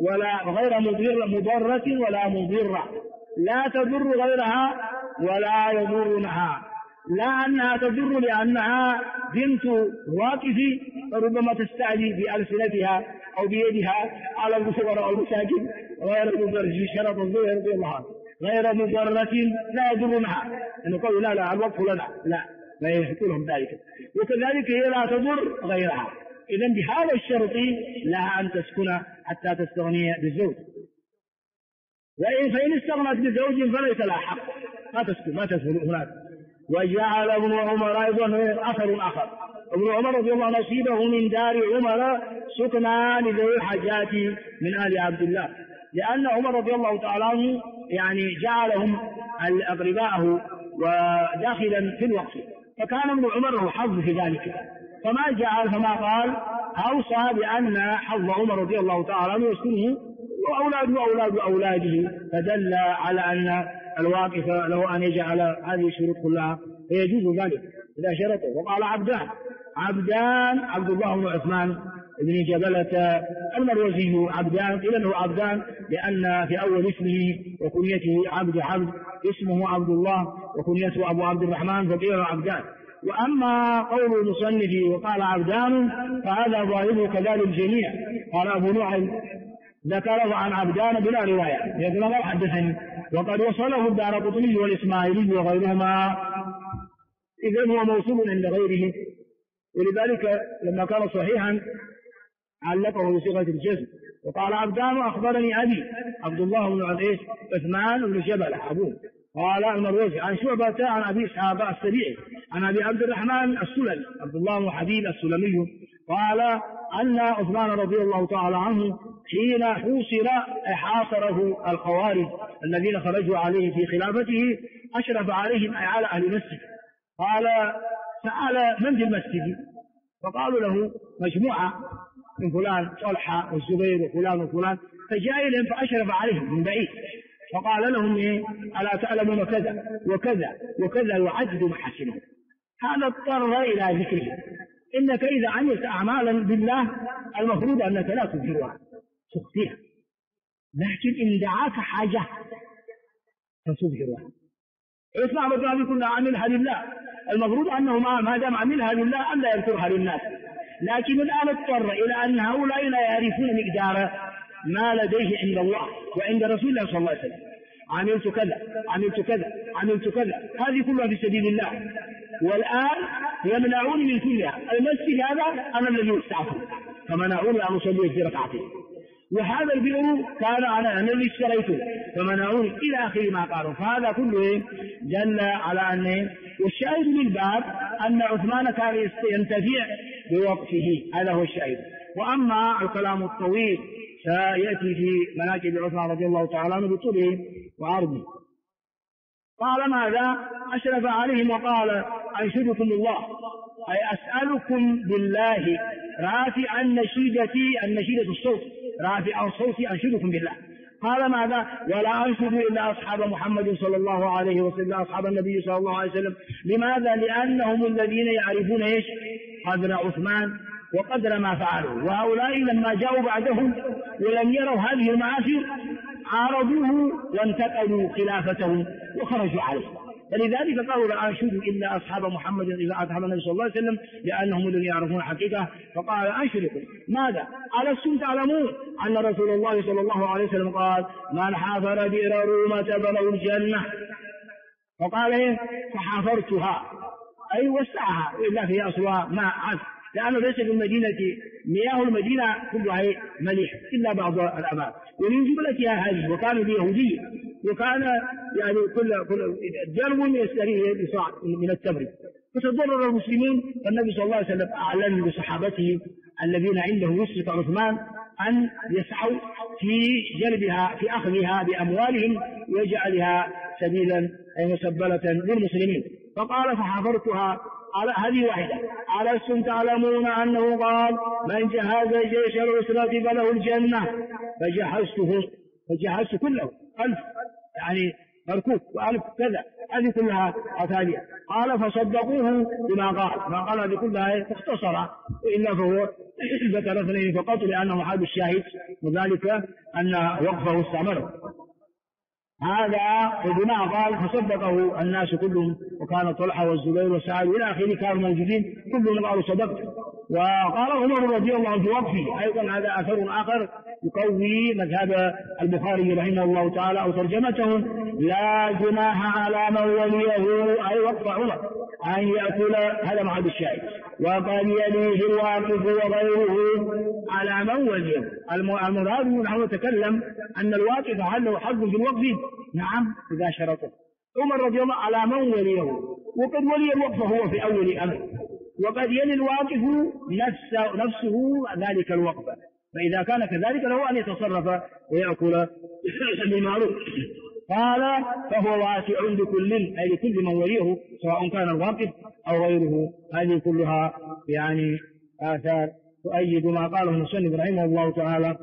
ولا مضرة، لا تضر غيرها ولا يضرنها، لا أنها تضر لأنها بنت واقف فربما تستعلي بألسنتها أو بيدها على الفقراء والمساكين غير مضرة، شرط الزهري رضي الله عنه غير مضرة لا يضرنها، أنه قالوا لا الوقف لنا، لا يحكوا لهم ذلك. وكذلك هي لا تضر غيرها، إذن بهذا الشرط لها أن تسكن حتى تستغني بالزوج. فإن استغنت بالزوج فليس لها حق، ما تسكن هناك. وجعل ابن عمر أيضا أثر آخر، ابن عمر رضي الله عنه نصيبه من دار عمر سكنا لذوي الحاجات من آل عبد الله، لأن عمر رضي الله تعالى عنه يعني جعلهم أقرباءه وداخلا في الوقت، فكان ابن عمر له حظ في ذلك، فما قال أوصى بأن حظ عمر رضي الله تعالى عنه يسكنه وأولاد أولاده، فدل على أن الواقف له أن يجعل هذه الشروط كلها فيجوز ذلك إذا شرطه. وقال عبدان عبد الله بن عثمان بن جبلة المروزي عبدان، إذا له عبدان لأن في أول اسمه وكنيته عبد اسمه عبد الله وكنيته أبو عبد الرحمن فقيل عبدان. وأما قول المصنف وقال عبدان فهذا ظاهره كذلك الجميع. قال أبو نعيم ذكره عن عبدان بلا رواية، يقول الله حدثني، وقد وصله الدارقطني والإسماعيلي وغيرهما، إذن هو موصول عند غيره. ولذلك لما كان صحيحا علقه بصيغة الجزم. وقال عبدان أخبرني أبي عبد الله بن عثمان بن جبلة أبوه. قال المروزي عن شعبة عن أبي إسحاق السبيعي عن أبي عبد الرحمن السلمي عبد الله بن حبيب السلمي قال أن عثمان رضي الله تعالى عنه حين حاصره الخوارج الذين خرجوا عليه في خلافته أشرف عليهم أي على أهل المسجد. قال سأل من في المسجد، فقالوا له مجموعة من فلان طلحة والزبير وفلان وفلان، فجاء إليهم فأشرف عليهم من بعيد فقال لهم ألا تعلمون كذا وكذا وكذا يعدد محاسنه. هذا اضطر إلى ذكره. إنك إذا عملت أعمالا بالله المفروض أنك لا تنكرها تخفيها، لكن إن دعاك حاجة فتظهرها. عثمان رضي الله عنه كنا عملها لله، المفروض أنه ما دام عملها لله أن لا يذكرها للناس، لكن الآن اضطر إلى أن هؤلاء لا يعرفون مقدار ما لديه عند الله وعند رسول الله صلى الله عليه وسلم. عملت كذا عملت كذا عملت كذا، هذه كلها في سبيل الله، والآن يمنعوني من كلها. المسجد هذا أنا الذي استعفه فمنعوني أن أصلي في ركعتين، وهذا البئر كان أنا الذي اشتريته فمنعوني، إلى آخر ما قالوا. فهذا كله دل على أن، والشاهد للباب أن عثمان كان ينتفع بوقفه، هذا هو الشاهد. وأما الكلام الطويل سيأتي في مناقب عثمان رضي الله تعالى عنه بطوله وعرضه. قال ماذا؟ أشرف عليهم وقال أنشدكم الله، أي أسألكم بالله رافعا النشيدة الصوت، رافع الصوت أنشدكم بالله. قال ماذا؟ ولا أنشد إلا أصحاب محمد صلى الله عليه وسلم، أصحاب النبي صلى الله عليه وسلم. لماذا؟ لأنهم الذين يعرفون إيش؟ قدر عثمان وقدر ما فعلوا، وهؤلاء لما جاءوا بعدهم ولم يروا هذه المعاصي عارضوه وانتقلوا خلافته وخرجوا عليه. فلذلك قالوا لا أنشد إلا أصحاب محمد إذا أصحاب النبي صلى الله عليه وسلم، لأنهم الذين يعرفون حقيقة. فقال أنشدكم ماذا؟ ألستم تعلمون أن رسول الله صلى الله عليه وسلم قال من حافر بئر رومة فله الجنة. فقال إيه؟ فحافرتها أي وسعها، وإلا في أصلها ماء عذب، لأنه ليس في المدينة مياه المدينة كلها مليح إلا بعض الأماكن، ومن جملتها هذه. وكان بيهودي، وكان يعني كل درب يستريه بصاع من التمر، فتضرر المسلمين. فالنبي صلى الله عليه وسلم أعلن لصحابته الذين عنده يسرق عثمان أن يسعوا في جلبها، في أخذها بأموالهم ويجعلها سبيلا أي مسبلة للمسلمين. فقال فحفرتها على هذه واحدة. ألستم تعلمون أنه قال من جهز جيش العسرة فله الجنة؟ فجهزت كله 1000 يعني مركوب و1000 كذا، هذه كلها أثالية. قال فصدقوه بما قال، ما قال هذه كلها اختصر، وإلا فهو ذكر 2 فقط لأنه حال الشاهد، وذلك أن وقفه استعمله. هذا وبما قال فصدقه الناس كلهم، وكان طلحة والزبير وسعد إلى آخره كانوا موجودين كلهم قالوا صدقت. وقال عمر رضي الله عنه في وقفه أيضا، هذا أثر آخر يقوي مذهب البخاري رحمه الله تعالى أو ترجمته: لا جناح على من وليه، أي وقف عمر، أن يأكل، هذا محل الشاهد، وقد يليه الواقف وغيره على من وليه. المراد نحن نتكلم أن الواقف هل له حظ في الوقف؟ نعم إذا شرطه. عمر رضي الله على من وليه، وقد ولي الوقف هو في أول أمر، وقد يلي الواقف نفسه ذلك الوقف، فإذا كان كذلك له أن يتصرف ويأكل بمعروف. قال فهو واسع لكل، أي لكل من وليه سواء كان الواقف أو غيره. هذه كلها يعني آثار تؤيد ما قاله المصنف رحمه الله تعالى.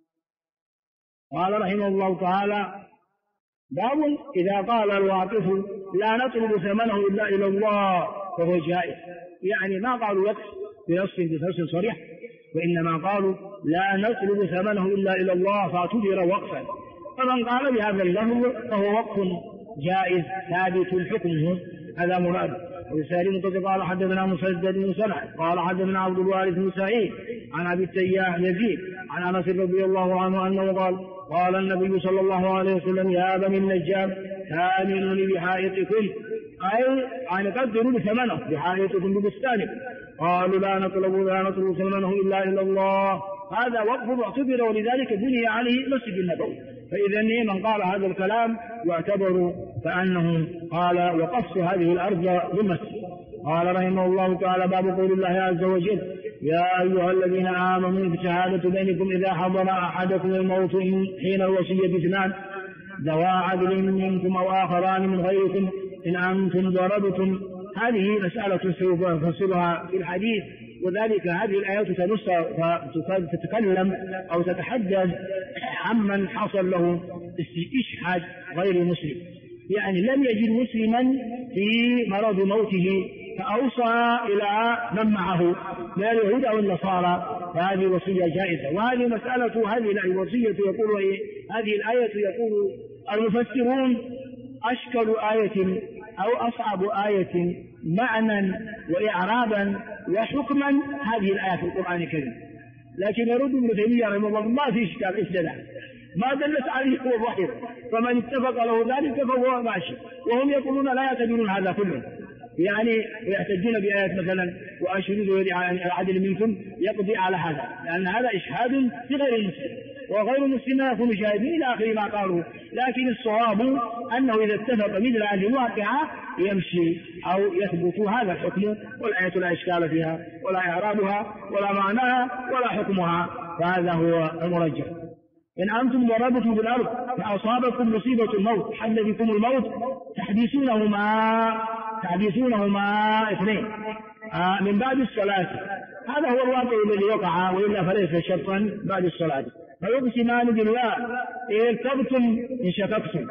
قال رحمه الله تعالى: باب إذا قال الواقف لا نطلب ثمنه إلا إلى الله فهو جائز. يعني ما قالوا وقف بنص صريح، وإنما قالوا لا نطلب ثمنه إلا إلى الله فاعتبر وقفا. فمن قال بهذا اللفظ فهو وقف جائز ثابت الحكم، هذا مراد. وسالم قال حدثنا مسدد بن سمع قال حدثنا عبد الوارث بن سعيد عن أبي التياح يزيد عن أنس رضي الله عنه أنه قال: قال النبي صلى الله عليه وسلم: يا بني النجار آمنوني بحائطكم، أي أن قدروا ثمنه بحائطكم ببستانكم. قالوا لا نطلب ثمنه إلا إلى الله. هذا وقف معتبر، ولذلك بني عليه مسجد النبوي. فإذا من قال هذا الكلام يعتبر كأنه قال وقفت هذه الأرض للمسجد. قال رحمه الله تعالى: باب قول الله عز وجل: يا أيها الذين آمنوا شهادة بينكم إذا حضر أحدكم الموت حين الوصية 2 ذوى عدل منكم أو آخران من غيركم إن أنتم ضربتم. هذه مسألة سوف نفصلها في الحديث، وذلك هذه الآيات تتكلم أو تتحدث عمن حصل له استشهاد غير مسلم، يعني لم يجد مسلما في مرض موته فأوصى إلى من معه من اليهود أو النصارى، فهذه وصية جائزة. وهذه مسألة هذه الوصية يقول هذه الآية يقول المفسرون: أشكل آية أو أصعب آية معنى وإعرابا وحكما هذه الآية في القرآن الكريم. لكن يرد ابن تيمية رحمه الله ما في إشكال، إيش دلع ما دلت عليه هو الظاهر، فمن اتفق له ذلك فهو ماشي. وهم يقولون لا يعتبرون هذا كله، يعني يحتجون بآيات مثلا وأشهدوا ذوي عدل منكم يقضي على هذا، لأن هذا إشهاد لغير المسلم، وغير المسلم يكون شاهدين إلى آخر ما قالوا. لكن الصواب أنه إذا اتفق مثل هذه الواقعة يمشي أو يثبت هذا الحكم، والآية لا إشكال فيها ولا إعرابها ولا معناها ولا حكمها، فهذا هو المرجح. إن أنتم ضربتم بالأرض فأصابكم مصيبة الموت حل بكم الموت تحديثونهما اثنين من بعد الصلاة، هذا هو الواقع الذي وقع، وإلا فليس شرطا بعد الصلاة. فيقسمان بالله إن ارتبتم إن شككتم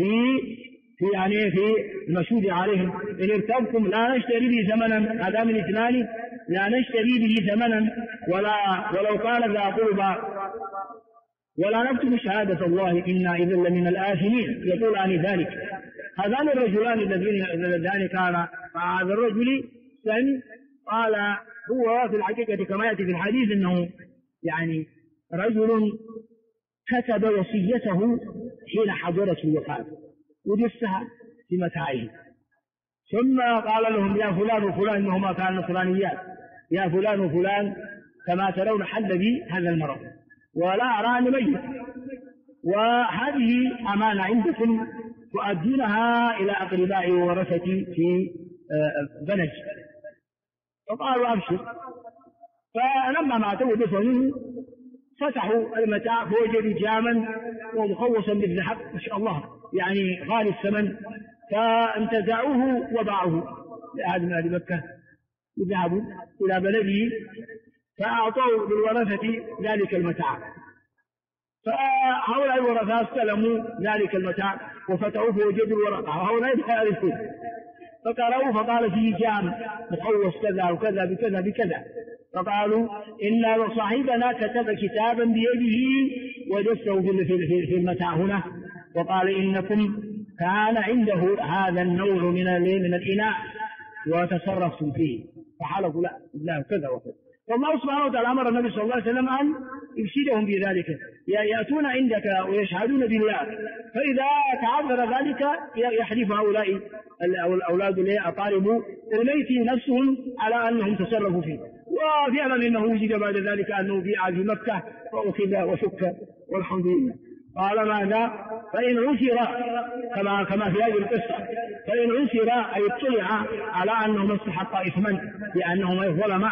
في المشهود عليهم، إن ارتبتم لا نشتري به ثمنا، هذا من اثنان، لا نشتري به ثمنا ولو كان ذا قربى ولا نكتب شهادة الله إنا إذا لمن الآثمين، يقولان ذلك. هذان الرجلان اللذان كان مع هذا الرجل ثاني قال هو في الحقيقة كما يأتي في الحديث أنه يعني رجل كتب وصيته حين حضرت الوفاة ودسها في متاعه، ثم قال لهم يا فلان وفلان إنهما كانوا فلانيات، يا فلان وفلان كما ترون حل بي هذا المرض ولا أرى أن ميت، وهذه أمانة عندكم تؤدونها إلى أقربائي وورثتي في بنج. فقالوا أبشر. فلما ماتوا ودفنوه فتحوا المتاع فوجدوا جاما ومخوصا بالذهب ما شاء الله يعني غالي الثمن، فانتزعوه وباعوه لأحد من أهل مكة وذهبوا إلى بلده فأعطوا للورثة ذلك المتاع. فهؤلاء الورثة استلموا ذلك المتاع وفتحوه فوجدوا الورثة، وهؤلاء يعرفون فقرأوا فقال فيه جام مخوص كذا وكذا بكذا بكذا، فقالوا إن صاحبنا كتب كتابا بيده ودسه في المتاع هنا، وقال إنكم كان عنده هذا النوع من الإناء وتصرفتم فيه، فحلفوا لا كذا وكذا. فالله سبحانه وتعالى أمر النبي صلى الله عليه وسلم أن يرشدهم بذلك، يأتون عندك ويشهدون بالله، فإذا تعذر ذلك يحلف هؤلاء الأولاد الأقارب الميت نفسهم على أنهم تصرفوا فيه. وفعلا إنه وجد بعد ذلك أنه بيع في مكة وأخذ وشك والحمد لله. قال ماذا؟ فإن عثر كما في هذه القصة، فإن عثر أي اطلع على أنهما استحقا إثما لأنهما ظلما،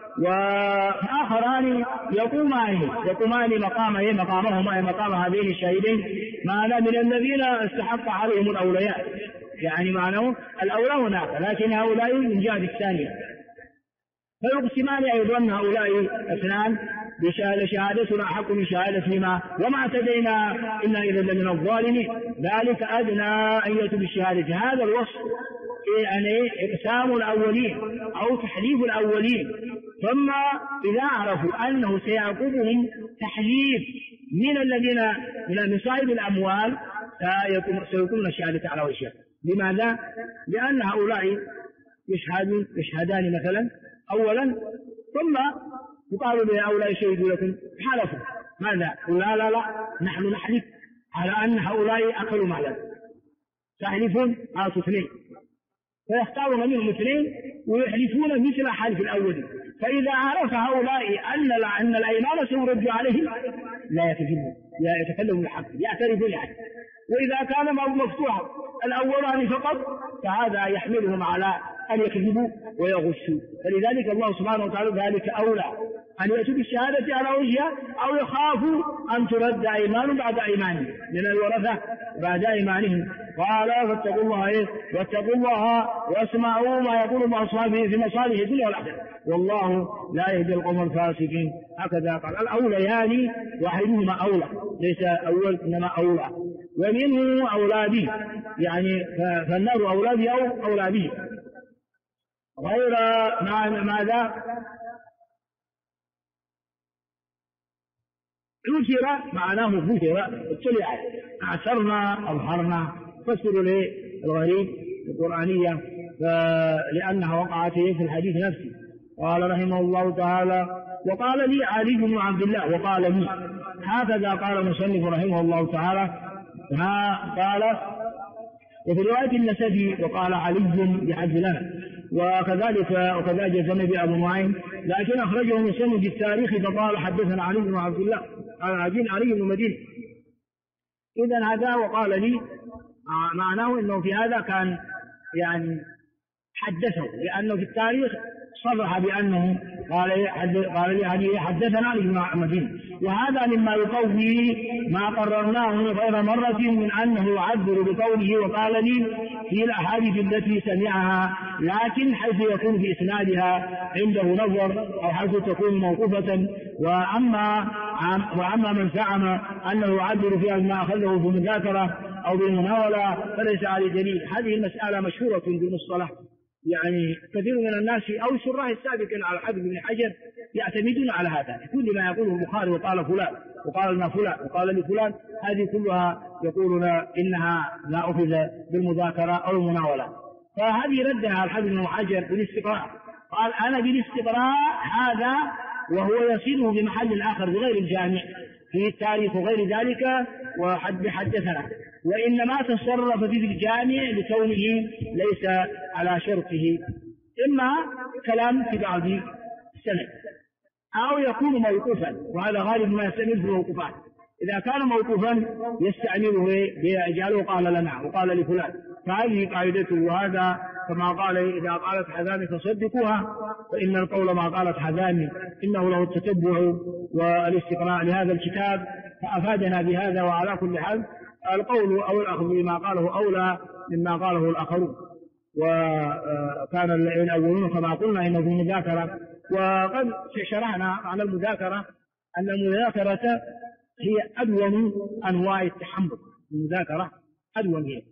وآخران يقومان مقامهما مقام هذين الشهيدين معنى من الذين استحق عليهم الأولياء، يعني معناه الأولى هناك لكن هؤلاء من جهة الثانية. فيقسمان أيضا هؤلاء اثنان بشهادتنا حق من شهادتهما وما اعتدينا إنا إذا لمن الظالمين، ذلك أدنى أن يأتوا بالشهادة. هذا الوصف يعني إقسام الأولين أو تحليف الأولين، ثم إذا عرفوا أنه سيعقبهم تحليف من الذين من صاحب الأموال سيكون الشهادة على وجهها. لماذا؟ لأن هؤلاء يشهدان مثلا أولا ثم يقال لهؤلاء شهدوا لكم حلفوا ماذا؟ لا نحن نحلف على أن هؤلاء أكلوا مالا، تحلفون أعطوا اثنين، فيختارون منهم اثنين ويحلفون مثل حلف الأول. فإذا عرف هؤلاء أن الأيمان سيرد عليهم لا يكذبون، لا يتكلمون الحق، يعترفون الحق. وإذا كان مفتوحا الأولان فقط فهذا يحملهم على أن يكذبوا ويغشوا. فلذلك الله سبحانه وتعالى ذلك أولى أن يأتوا بالشهادة على وجهها أو يخافوا أن ترد أيمان بعد أيمانهم من الورثة بعد أيمانهم. قال واتقوا الله واسمعوا ما يقول الله سبحانه في مصالح الدنيا والآخرة والله لا يهدي القوم الفاسقين. هكذا قال. الأوليان واحدهما أولى، ليس أول إنما أولى، ومنه أولى به، يعني فالنار أولى به أو أولى به غير ماذا ذكر معناه ذكر اطلع أعثرنا أظهرنا فسروا للغريب القرآنية لأنها وقعت في الحديث نفسه. قال رحمه الله تعالى وقال لي علي بن عبد الله وقال لي، هكذا قال المصنف رحمه الله تعالى. قال وفي رواية النسبي وقال علي بحد لنا، وكذا جزم بأبو معين، لكن أخرجه مسلم في التاريخ فقال حدثنا علي بن عبد الله علي بن مدينة. إذن هذا وقال لي معناه أنه في هذا كان يعني حدثه، لأنه في التاريخ صرح بأنه قال لي حدثنا علي بن مدينة. وهذا مما يقوي ما قررناه غير مرة من أنه يعبر بقوله وقال لي في الأحاديث التي سمعها، لكن حيث يكون في إسنادها عنده نظر أو حيث تكون موقوفة. وأما من زعم أنه يعبر فيها ما أخذه بمذاكرة أو بالمناولة فليس عليه دليل. هذه المسألة مشهورة بالمصطلح، يعني كثير من الناس أو الشراح السابقين على الحافظ بن حجر يعتمدون على هذا، كل ما يقوله البخاري وقال فلان وقال لنا فلان وقال لفلان، هذه كلها يقولون إنها لا أخذ بالمذاكرة أو المناولة. فهذه ردها الحافظ بن حجر بالاستقراء، قال أنا بالاستقراء هذا، وهو يصيبه بمحل آخر بغير الجامع في التاريخ وغير ذلك وحدثنا، وإنما تصرف في الجامع لكونه ليس على شرطه، إما كلام في بعض السند أو يكون موقوفا، وهذا غالب ما يستعمل في الموقوفات. إذا كان موقوفا يستعمله بيجعله قال لنا وقال لفلان، فهذه قاعدته. وهذا كما قال إذا قالت حذامي فصدقوها، فإن القول ما قالت حذامي إنه له التتبع والاستقراء لهذا الكتاب، فأفادنا بهذا. وعلى كل حال القول أو الأخذ بما قاله أولى مما قاله الآخرون، وكان الأولون كما قلنا إنه في المذاكرة. وقد شرحنا على المذاكرة أن المذاكرة هي أدون أنواع التحمل، المذاكرة أدون هي.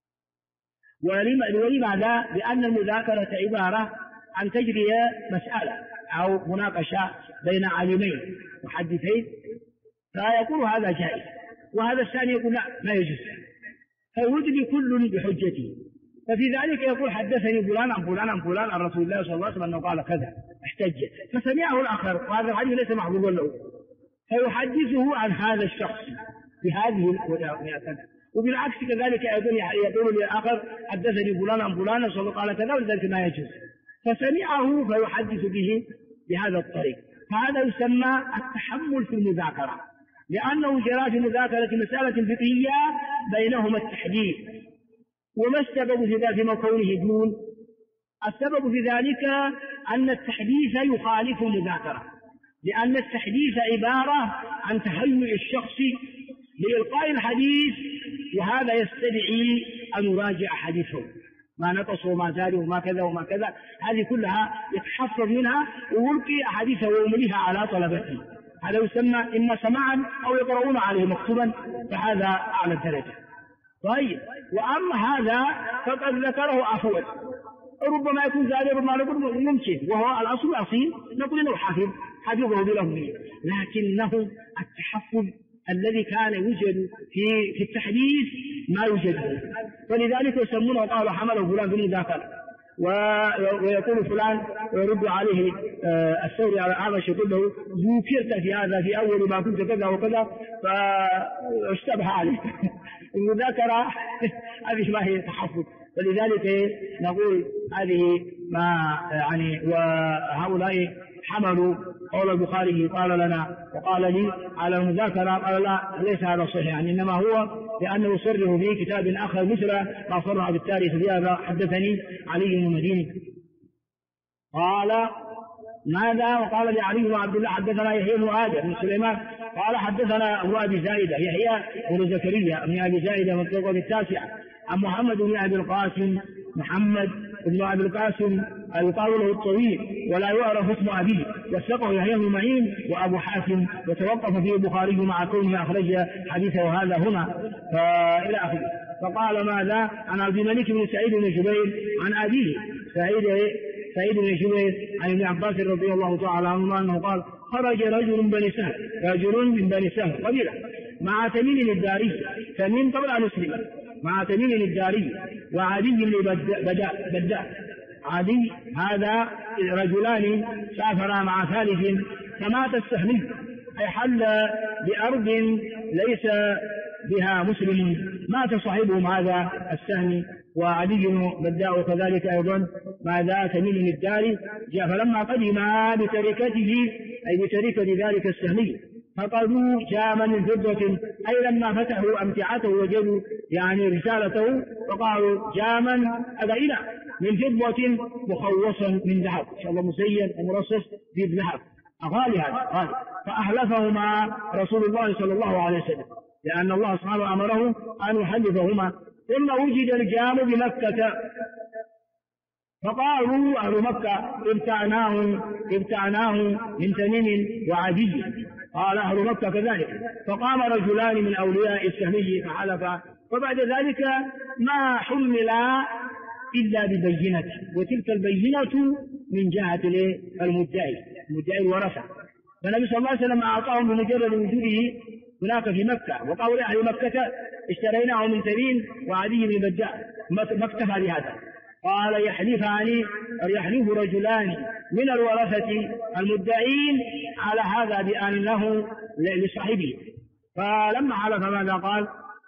ولماذا؟ لأن المذاكرة عبارة عن تجري مسألة أو مناقشة بين عالمين محدثين، فيقول هذا جائز، وهذا الثاني يقول لا ما يجوز، فيدلي كل بحجته. ففي ذلك يقول حدثني فلان عن فلان عن فلان عن رسول الله صلى الله عليه وسلم أنه قال كذا، احتج فسمعه الآخر وهذا الحديث ليس محفوظا له، فيحدثه عن هذا الشخص بهذه كذا. وبالعكس كذلك يقول للآخر حدثني فلان عن فلان صلى الله عليه وسلم قال كذا، ولذلك ما يجوز، فسمعه فيحدث به بهذا الطريق. فهذا يسمى التحمل في المذاكرة، لأنه جرى في مذاكرة مسألة فقهية بينهما التحديث. وما السبب في ذلك ما كونه دون؟ السبب في ذلك أن التحديث يخالف المذاكرة، لأن التحديث عبارة عن تهيئ الشخص لإلقاء الحديث، وهذا يستدعي أن يراجع حديثه ما نقص وما زاد وما كذا وما كذا، هذه كلها يتحفظ منها ويلقي أحاديثه ويمليها على طلبته. هذا يسمى إما سماعا أو يقرؤون عليه مكتوبا، فهذا أعلى الدرجة. طيب، وأما هذا فقد ذكره عفوا، ربما يكون ذلك ربما نقول ممكن، وهو الأصل الأصيل نقول إنه حفظه بلفظه، لكنه التحفظ الذي كان يوجد في التحديث ما يوجد، فلذلك يسمونه قالوا حمله فلان في المذاكرة، ويقول فلان ويرد عليه الثوري على الأعمش يقول له ذكرت في هذا في أول ما كنت كذا وكذا فاشتبه عليه المذاكرة. هذه ما هي تحفظ، ولذلك نقول هذه ما يعني. وهؤلاء حملوا قول البخاري قال لنا وقال لي على المذاكرة، قال لا ليس هذا صحيح، يعني إنما هو لأنه يصرح في كتاب آخر مثل ما صرح بالتاريخ في هذا حدثني علي بن مدينة. قال ماذا؟ وقال لعلي بن عبد الله حدثنا يحيى بن آدم بن سليمان قال حدثنا أبو أبي زائدة يحيى بن زكريا بن أبي زائدة من طرقه التاسعة عن محمد بن أبي القاسم، محمد بن أبي القاسم يقال له الطويل ولا يعرف اسم أبيه، وثقه يحيى بن معين وأبو حاتم، وتوقف فيه البخاري مع كونه أخرج حديثه هذا هنا إلى آخره. فقال ماذا؟ عن عبد الملك بن سعيد بن جبير عن أبيه سعيد بن جبير عن ابن عباس رضي الله تعالى عنهما أنه قال خرج رجل من بني سهل قبيلة مع تميم الداري، تميم طبعا مسلم، مع تميم الداري وعدي بن بداء. عدي هذا رجلان سافرا مع ثالث فمات السهمي، أي حل بأرض ليس بها مسلم، مات صاحبهم هذا السهمي. وعلي بن بداء وكذلك أيضا ماذا تميم الداري جاء فلما قدم بتركته أي بتركة ذلك السهمي فقالوا جاما من فضة، أي لما فتحوا أمتعته وجدوا يعني رسالته فقالوا جاما أبينا من فضة مخوصا من ذهب، إن شاء الله مسير ومرصص بالذهب، غالي هذا غالي. فأحلفهما رسول الله صلى الله عليه وسلم لأن الله سبحانه أمره أن يحلفهما. ثم وجد الجام بمكة فقالوا أهل مكة ابتعناه من تميم وعدي، قال أهل مكة كذلك. فقام رجلان من أولياء السهمي فحلفا، وبعد ذلك ما حمل إلا ببينة، وتلك البينة من جهة المدعي الورثة. فالنبي صلى الله عليه وسلم أعطاهم بمجرد وجوده هناك في مكة، وقالوا لأهل مكة اشتريناه من تميم وعدي بن بداء، ما اكتفى بهذا. قال يحلف رجلان من الورثة المدعين على هذا بأنه لصاحبه. فلما حلف ماذا قال؟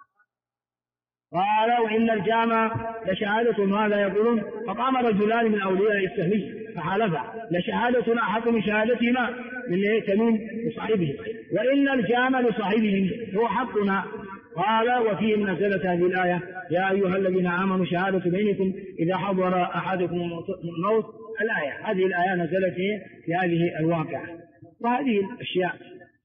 وإن الجامع لشهادة ماذا يقولون؟ فقام رجلان من أولياء السهمي فحلفا لشهادتنا أحق من شهادتهما من تميم لصاحبه، وإن الجامع لصاحبه هو حقنا. قال وفيهم نزلت هذه الآية يا أيها الذين آمنوا شهادة بينكم إذا حضر أحدكم الموت. الآية هذه الآية نزلت في هذه الواقعة. وهذه الأشياء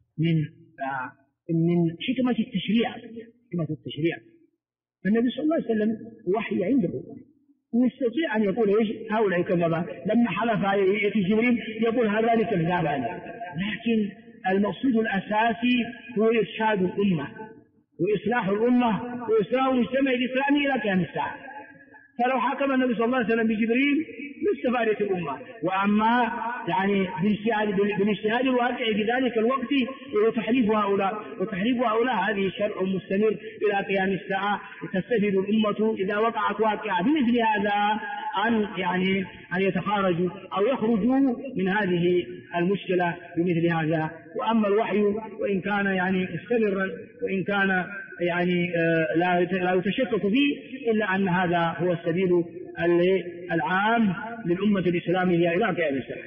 من حكمة التشريع. النبي صلى الله عليه وسلم وحي عنده ويستطيع أن يقول إيش هؤلاء كذبا، لما حلف يأتي جبريل يقول هذان كذابان، لكن المقصود الأساسي هو إرشاد الأمة وإصلاح الأمة وإصلاح المجتمع الإسلامي إلى قيام الساعة. فلو حكم النبي صلى الله عليه وسلم بجبريل لاستفادت الأمة، وأما يعني بالاجتهاد الواقع في ذلك الوقت وتحريف هؤلاء هذه شرع مستمر إلى قيام الساعة. تستفيد الأمة إذا وقعت واقعة بمثل هذا أن يتخارجوا أو يخرجوا من هذه المشكلة بمثل هذا. وأما الوحي وإن كان مستمرا وإن كان لا يتشكك فيه، إلا أن هذا هو السبيل العام للأمة الإسلامية إلى قيام الساعة.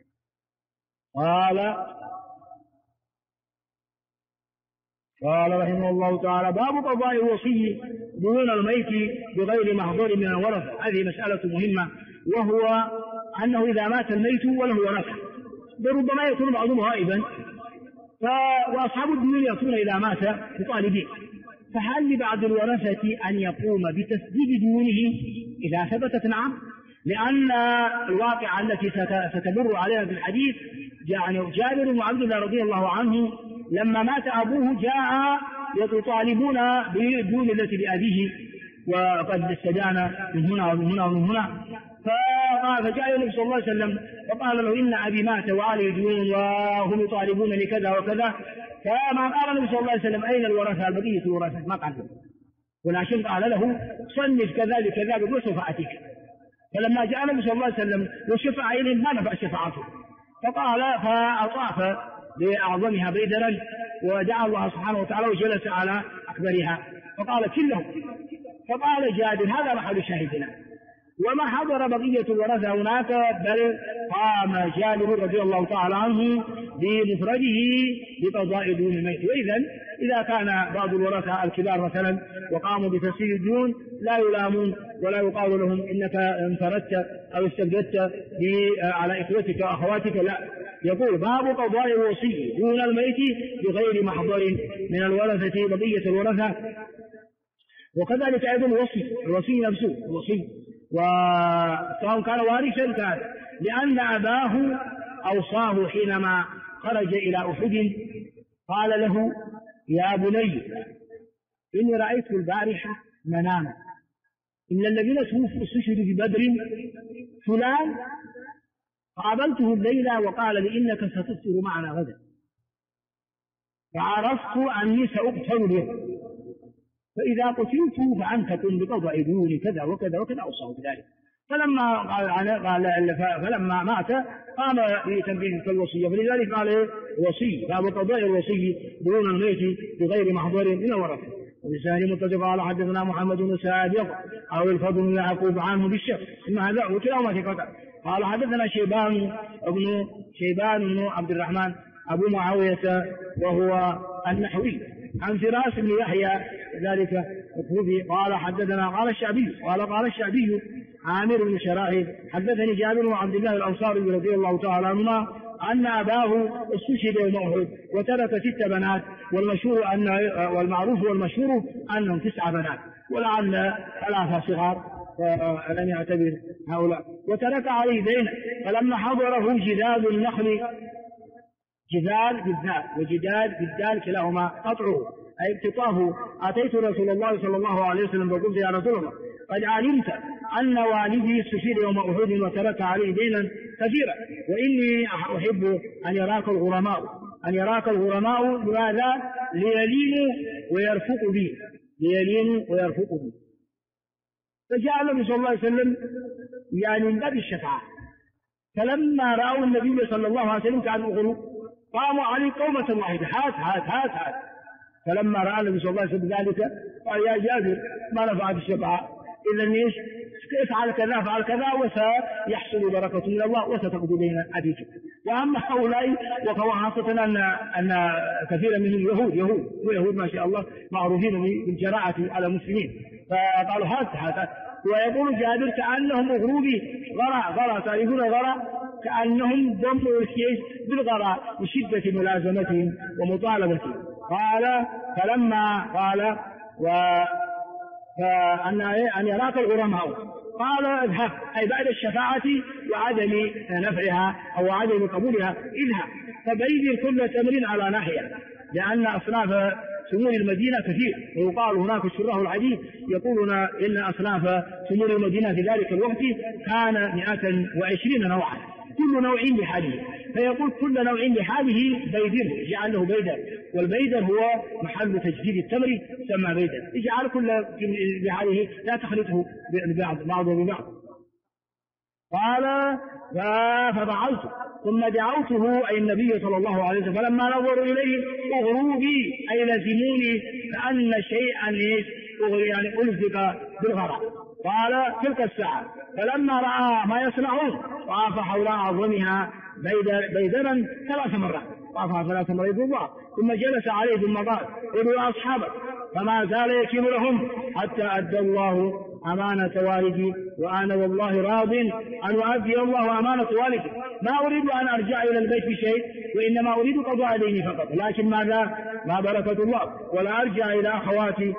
قال رحمه الله تعالى باب قضاء الوصي دون الميت بغير محظور من الورثة. هذه مسألة مهمة، وهو أنه إذا مات الميت وله ورثة ربما يكون بعضهم غائبا، وأصحاب الديون يأتون إذا مات مطالبين، فهل لبعض الورثة أن يقوم بتسديد ديونه إذا ثبتت؟ نعم، لأن الواقع التي ستمر عليها في الحديث جابر وعبد الله رضي الله عنه لما مات أبوه جاء يطالبون بالديون التي لأبيه وقد استدان من هنا ومن هنا ومن هنا. فجاء النبي صلى الله عليه وسلم وقال له إن أبي مات وعليه ديون وهم يطالبونني كذا وكذا. فما قال النبي صلى الله عليه وسلم أين الورثة؟ بقية الورثة ما قال، ولكن قال له صنف كذا بكذا وسوف أتيك. فلما جاء النبي صلى الله عليه وسلم وشفع إليهم ما نفع شفاعته، فأطاف بأعظمها بيدرا ودعا الله سبحانه وتعالى وجلس على أكبرها فقال كلهم. فقال جابر هذا محل شاهدنا، وما حضر بقية الورثة هناك، بل قام جابر رضي الله تعالى عنه بمفرده بقضاء ديون الميت. إذا كان بعض الورثة الكبار مثلا وقاموا بتسديد الديون لا يلامون ولا يقال لهم إنك انفردت أو استبددت على إخوتك وأخواتك، لا، يقول باب قضاء الوصي دون الميت بغير محضر من الورثة بقية الورثة. وكذلك أيضا الوصي نفسه الوصي، وسواء كان وارثا كان، لأن أباه أوصاه حينما خرج إلى أحد قال له يا بني إني رأيت البارحة مناما إن الذين استشهدوا في بدر فلان فقابلته الليلة وقال لي إنك ستفطر معنا غدا، فعرفت أني سأقتل اليوم، فإذا قتلت فأنت كن بقضاء ديون كذا وكذا وكذا، أوصاه بذلك. فلما مات قام بتنفيذ الوصية، فلذلك قال وصي، باب قضاء الوصي دون الميت بغير محضر من الورثة. وبالسهل متفق قال حدثنا محمد بن سعد أو الفضل بن يعقوب عنه بالشق، ثم هذا وكلاهما ثقة. قال حدثنا شيبان بن عبد الرحمن أبو معاوية وهو النحوي عن فراس بن يحيى ذلك الكوفي قال حدثنا قال الشعبي عامر بن شراحي حدثني جابر بن عبد الله الأنصاري رضي الله تعالى عنهما أن أباه استشهد يوم أحد وترك 6 بنات، والمعروف والمشهور أنهم 9 بنات ولعل 3 صغار فلم يعتبر هؤلاء، وترك عليه دين. فلما حضره جداد النخل، جدال بالذال وجدال بالدال كلاهما قطعه أي اقتطافه، أتيت رسول الله صلى الله عليه وسلم فقلت يا رسول الله قد علمت أن والدي استشهد يوم أحد وترك عليه دينا كثيرا، وإني أحب أن يراك الغرماء لماذا؟ ليلينوا ويرفقوا بي. فجاء النبي صلى الله عليه وسلم يعني من باب الشفاعة، فلما رأوا النبي صلى الله عليه وسلم كانوا غلو قاموا عليه قومة واحدة هات. فلما رأى النبي صلى الله عليه وسلم ذلك قال يا جابر ما نفعت الشفاعة، إذن ايش؟ افعل كذا وسيحصل بركة من الله وستقضي بين أبيك. وأما هؤلاء وخاصة أن كثيرا منهم يهود ما شاء الله معروفين بالجراعة على المسلمين، فقالوا هات. ويقول جابر كأنهم أغروبي غرا تعرفون غرا، كأنهم ضموا الشيء بالغرا بشدة ملازمتهم ومطالبتهم. قال فلما قال أن يراك الغرماء قال اذهب، أي بعد الشفاعة وعدم نفعها أو عدم قبولها اذهب فبيدر كل تمر على ناحية، لأن أصناف سمور المدينة كثير، ويقال هناك شراه الحديث يقولون إن أصناف سمور المدينة في ذلك الوقت كان 120 نوعا كل نوع بحاله، فيقول كل نوع بحاله بيدره، اجعل له بيدر، والبيدر هو محل تجديد التمر يسمى بيدر، اجعل كل بحاله لا تخلطه بعضه ببعض. قال ففعلت ثم دعوته أي النبي صلى الله عليه وسلم، فلما نظروا إليه أغروا بي أي لزموني كأن شيئا يعني ألزق بالغرق. قال تلك الساعة فلما رأى ما يصنعون طاف حول أعظمها بيدرا 3 مرات، طافها 3 مرات بالله، ثم جلس عليه ثم قال ادعوا أصحابك، فما زال يكيم لهم حتى أدى الله أمانة والدي، وأنا والله راض أن يؤدي الله أمانة والدي، ما أريد أن أرجع إلى البيت بشيء، وإنما أريد قضاء ديني فقط، لكن ماذا؟ ما بركة الله، ولا أرجع إلى أخواتي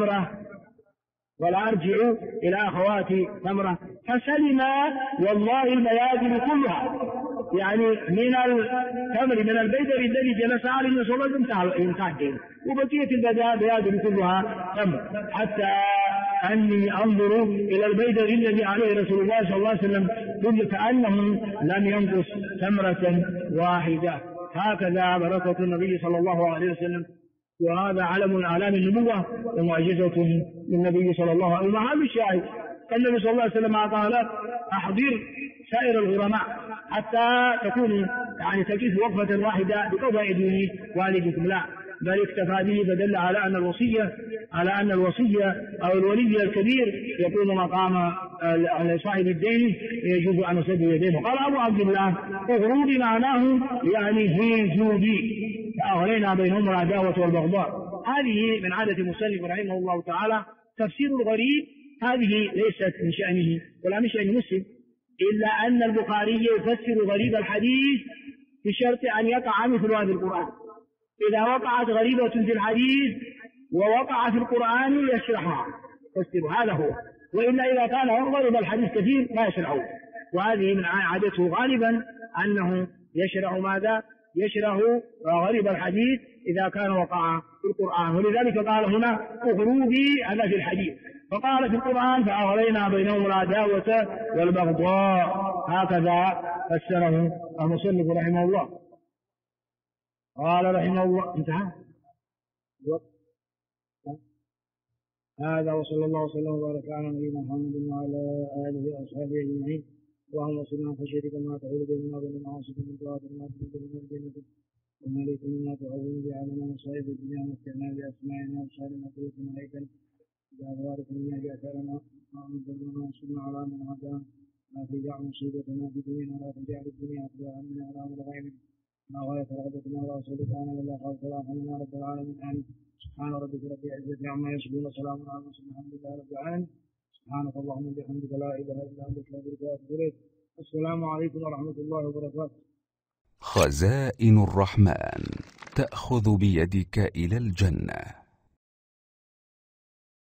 تمرة فسلم والله الميادين كلها، يعني من التمر من البيدر الذي جلس عليه النبي صلى الله عليه وسلم انتهى، وبقية البيادر كلها تمر، حتى أني أنظر إلى البيدر الذي عليه رسول الله صلى الله عليه وسلم كأنه لم ينقص تمرة واحدة. هكذا بركة النبي صلى الله عليه وسلم، وهذا علم من أعلام النبوة ومعجزة للنبي صلى الله عليه وسلم. هذا الشاهد النبي صلى الله عليه وسلم قال أحضر سائر الغرماء حتى تكون يعني تجد وقفة واحدة بقضاء دين والدكم، لا بل اكتفى به، فدل على أن الوصية أو الولي الكبير يكون مقام صاحب الدين يجوز أن يسد يديه. قال أبو عبد الله اغروا بمعناه يعني هيجوا بي فأغرينا بينهم العداوة والبغضاء. هذه من عادة المصنف رحمه الله تعالى تفسير الغريب، هذه ليست من شأنه ولا من شأن مسلم، إلا أن البخاري يفسر غريب الحديث بشرط أن يقع مثل هذا القرآن. إذا وقعت غريبة في الحديث ووقع في القرآن يشرحها فسر، هذا هو، وإلا إذا كان غريب الحديث كثير ما يشرحه، وهذه من عادته غالبا أنه يشرح ماذا؟ يشرح غريب الحديث إذا كان وقع في القرآن، ولذلك قال هنا أغروا بي هذا في الحديث، فقال في القرآن فأغرينا بينهم العداوة والبغضاء. هكذا فسره المصنف رحمه الله. قال رحمه الله انتهى. هذا وصلى الله وسلم وبارك على نبينا محمد وعلى آله وأصحابه أجمعين. اللهم صل على خشيتك ما تحول بيننا وبين المعاصي من طاعة ما تبلغنا من الجنة وما ليس مما تعون بعلنا مصائب الدنيا ومتعنا بأسمائنا وأبصارنا وقوتنا هيكل بأبوارك منا بأثارنا وأنزلنا وانصرنا على من عادانا لا تجعل مصيبتنا في ديننا ولا تجعل الدنيا أكبر همنا ولا مبلغ علمنا ما غاية رغبتنا ولا سلطانا ولا خوف ولا حزن يا رب العالمين آمين. سبحان ربك رب العزة عما يصفون وسلام على المرسلين الحمد لله رب العالمين. سبحانك اللهم وبحمدك لا إله إلا أنت أستغفرك وأتوب إليك. السلام عليكم ورحمة الله وبركاته. خزائن الرحمن تأخذ بيدك إلى الجنة.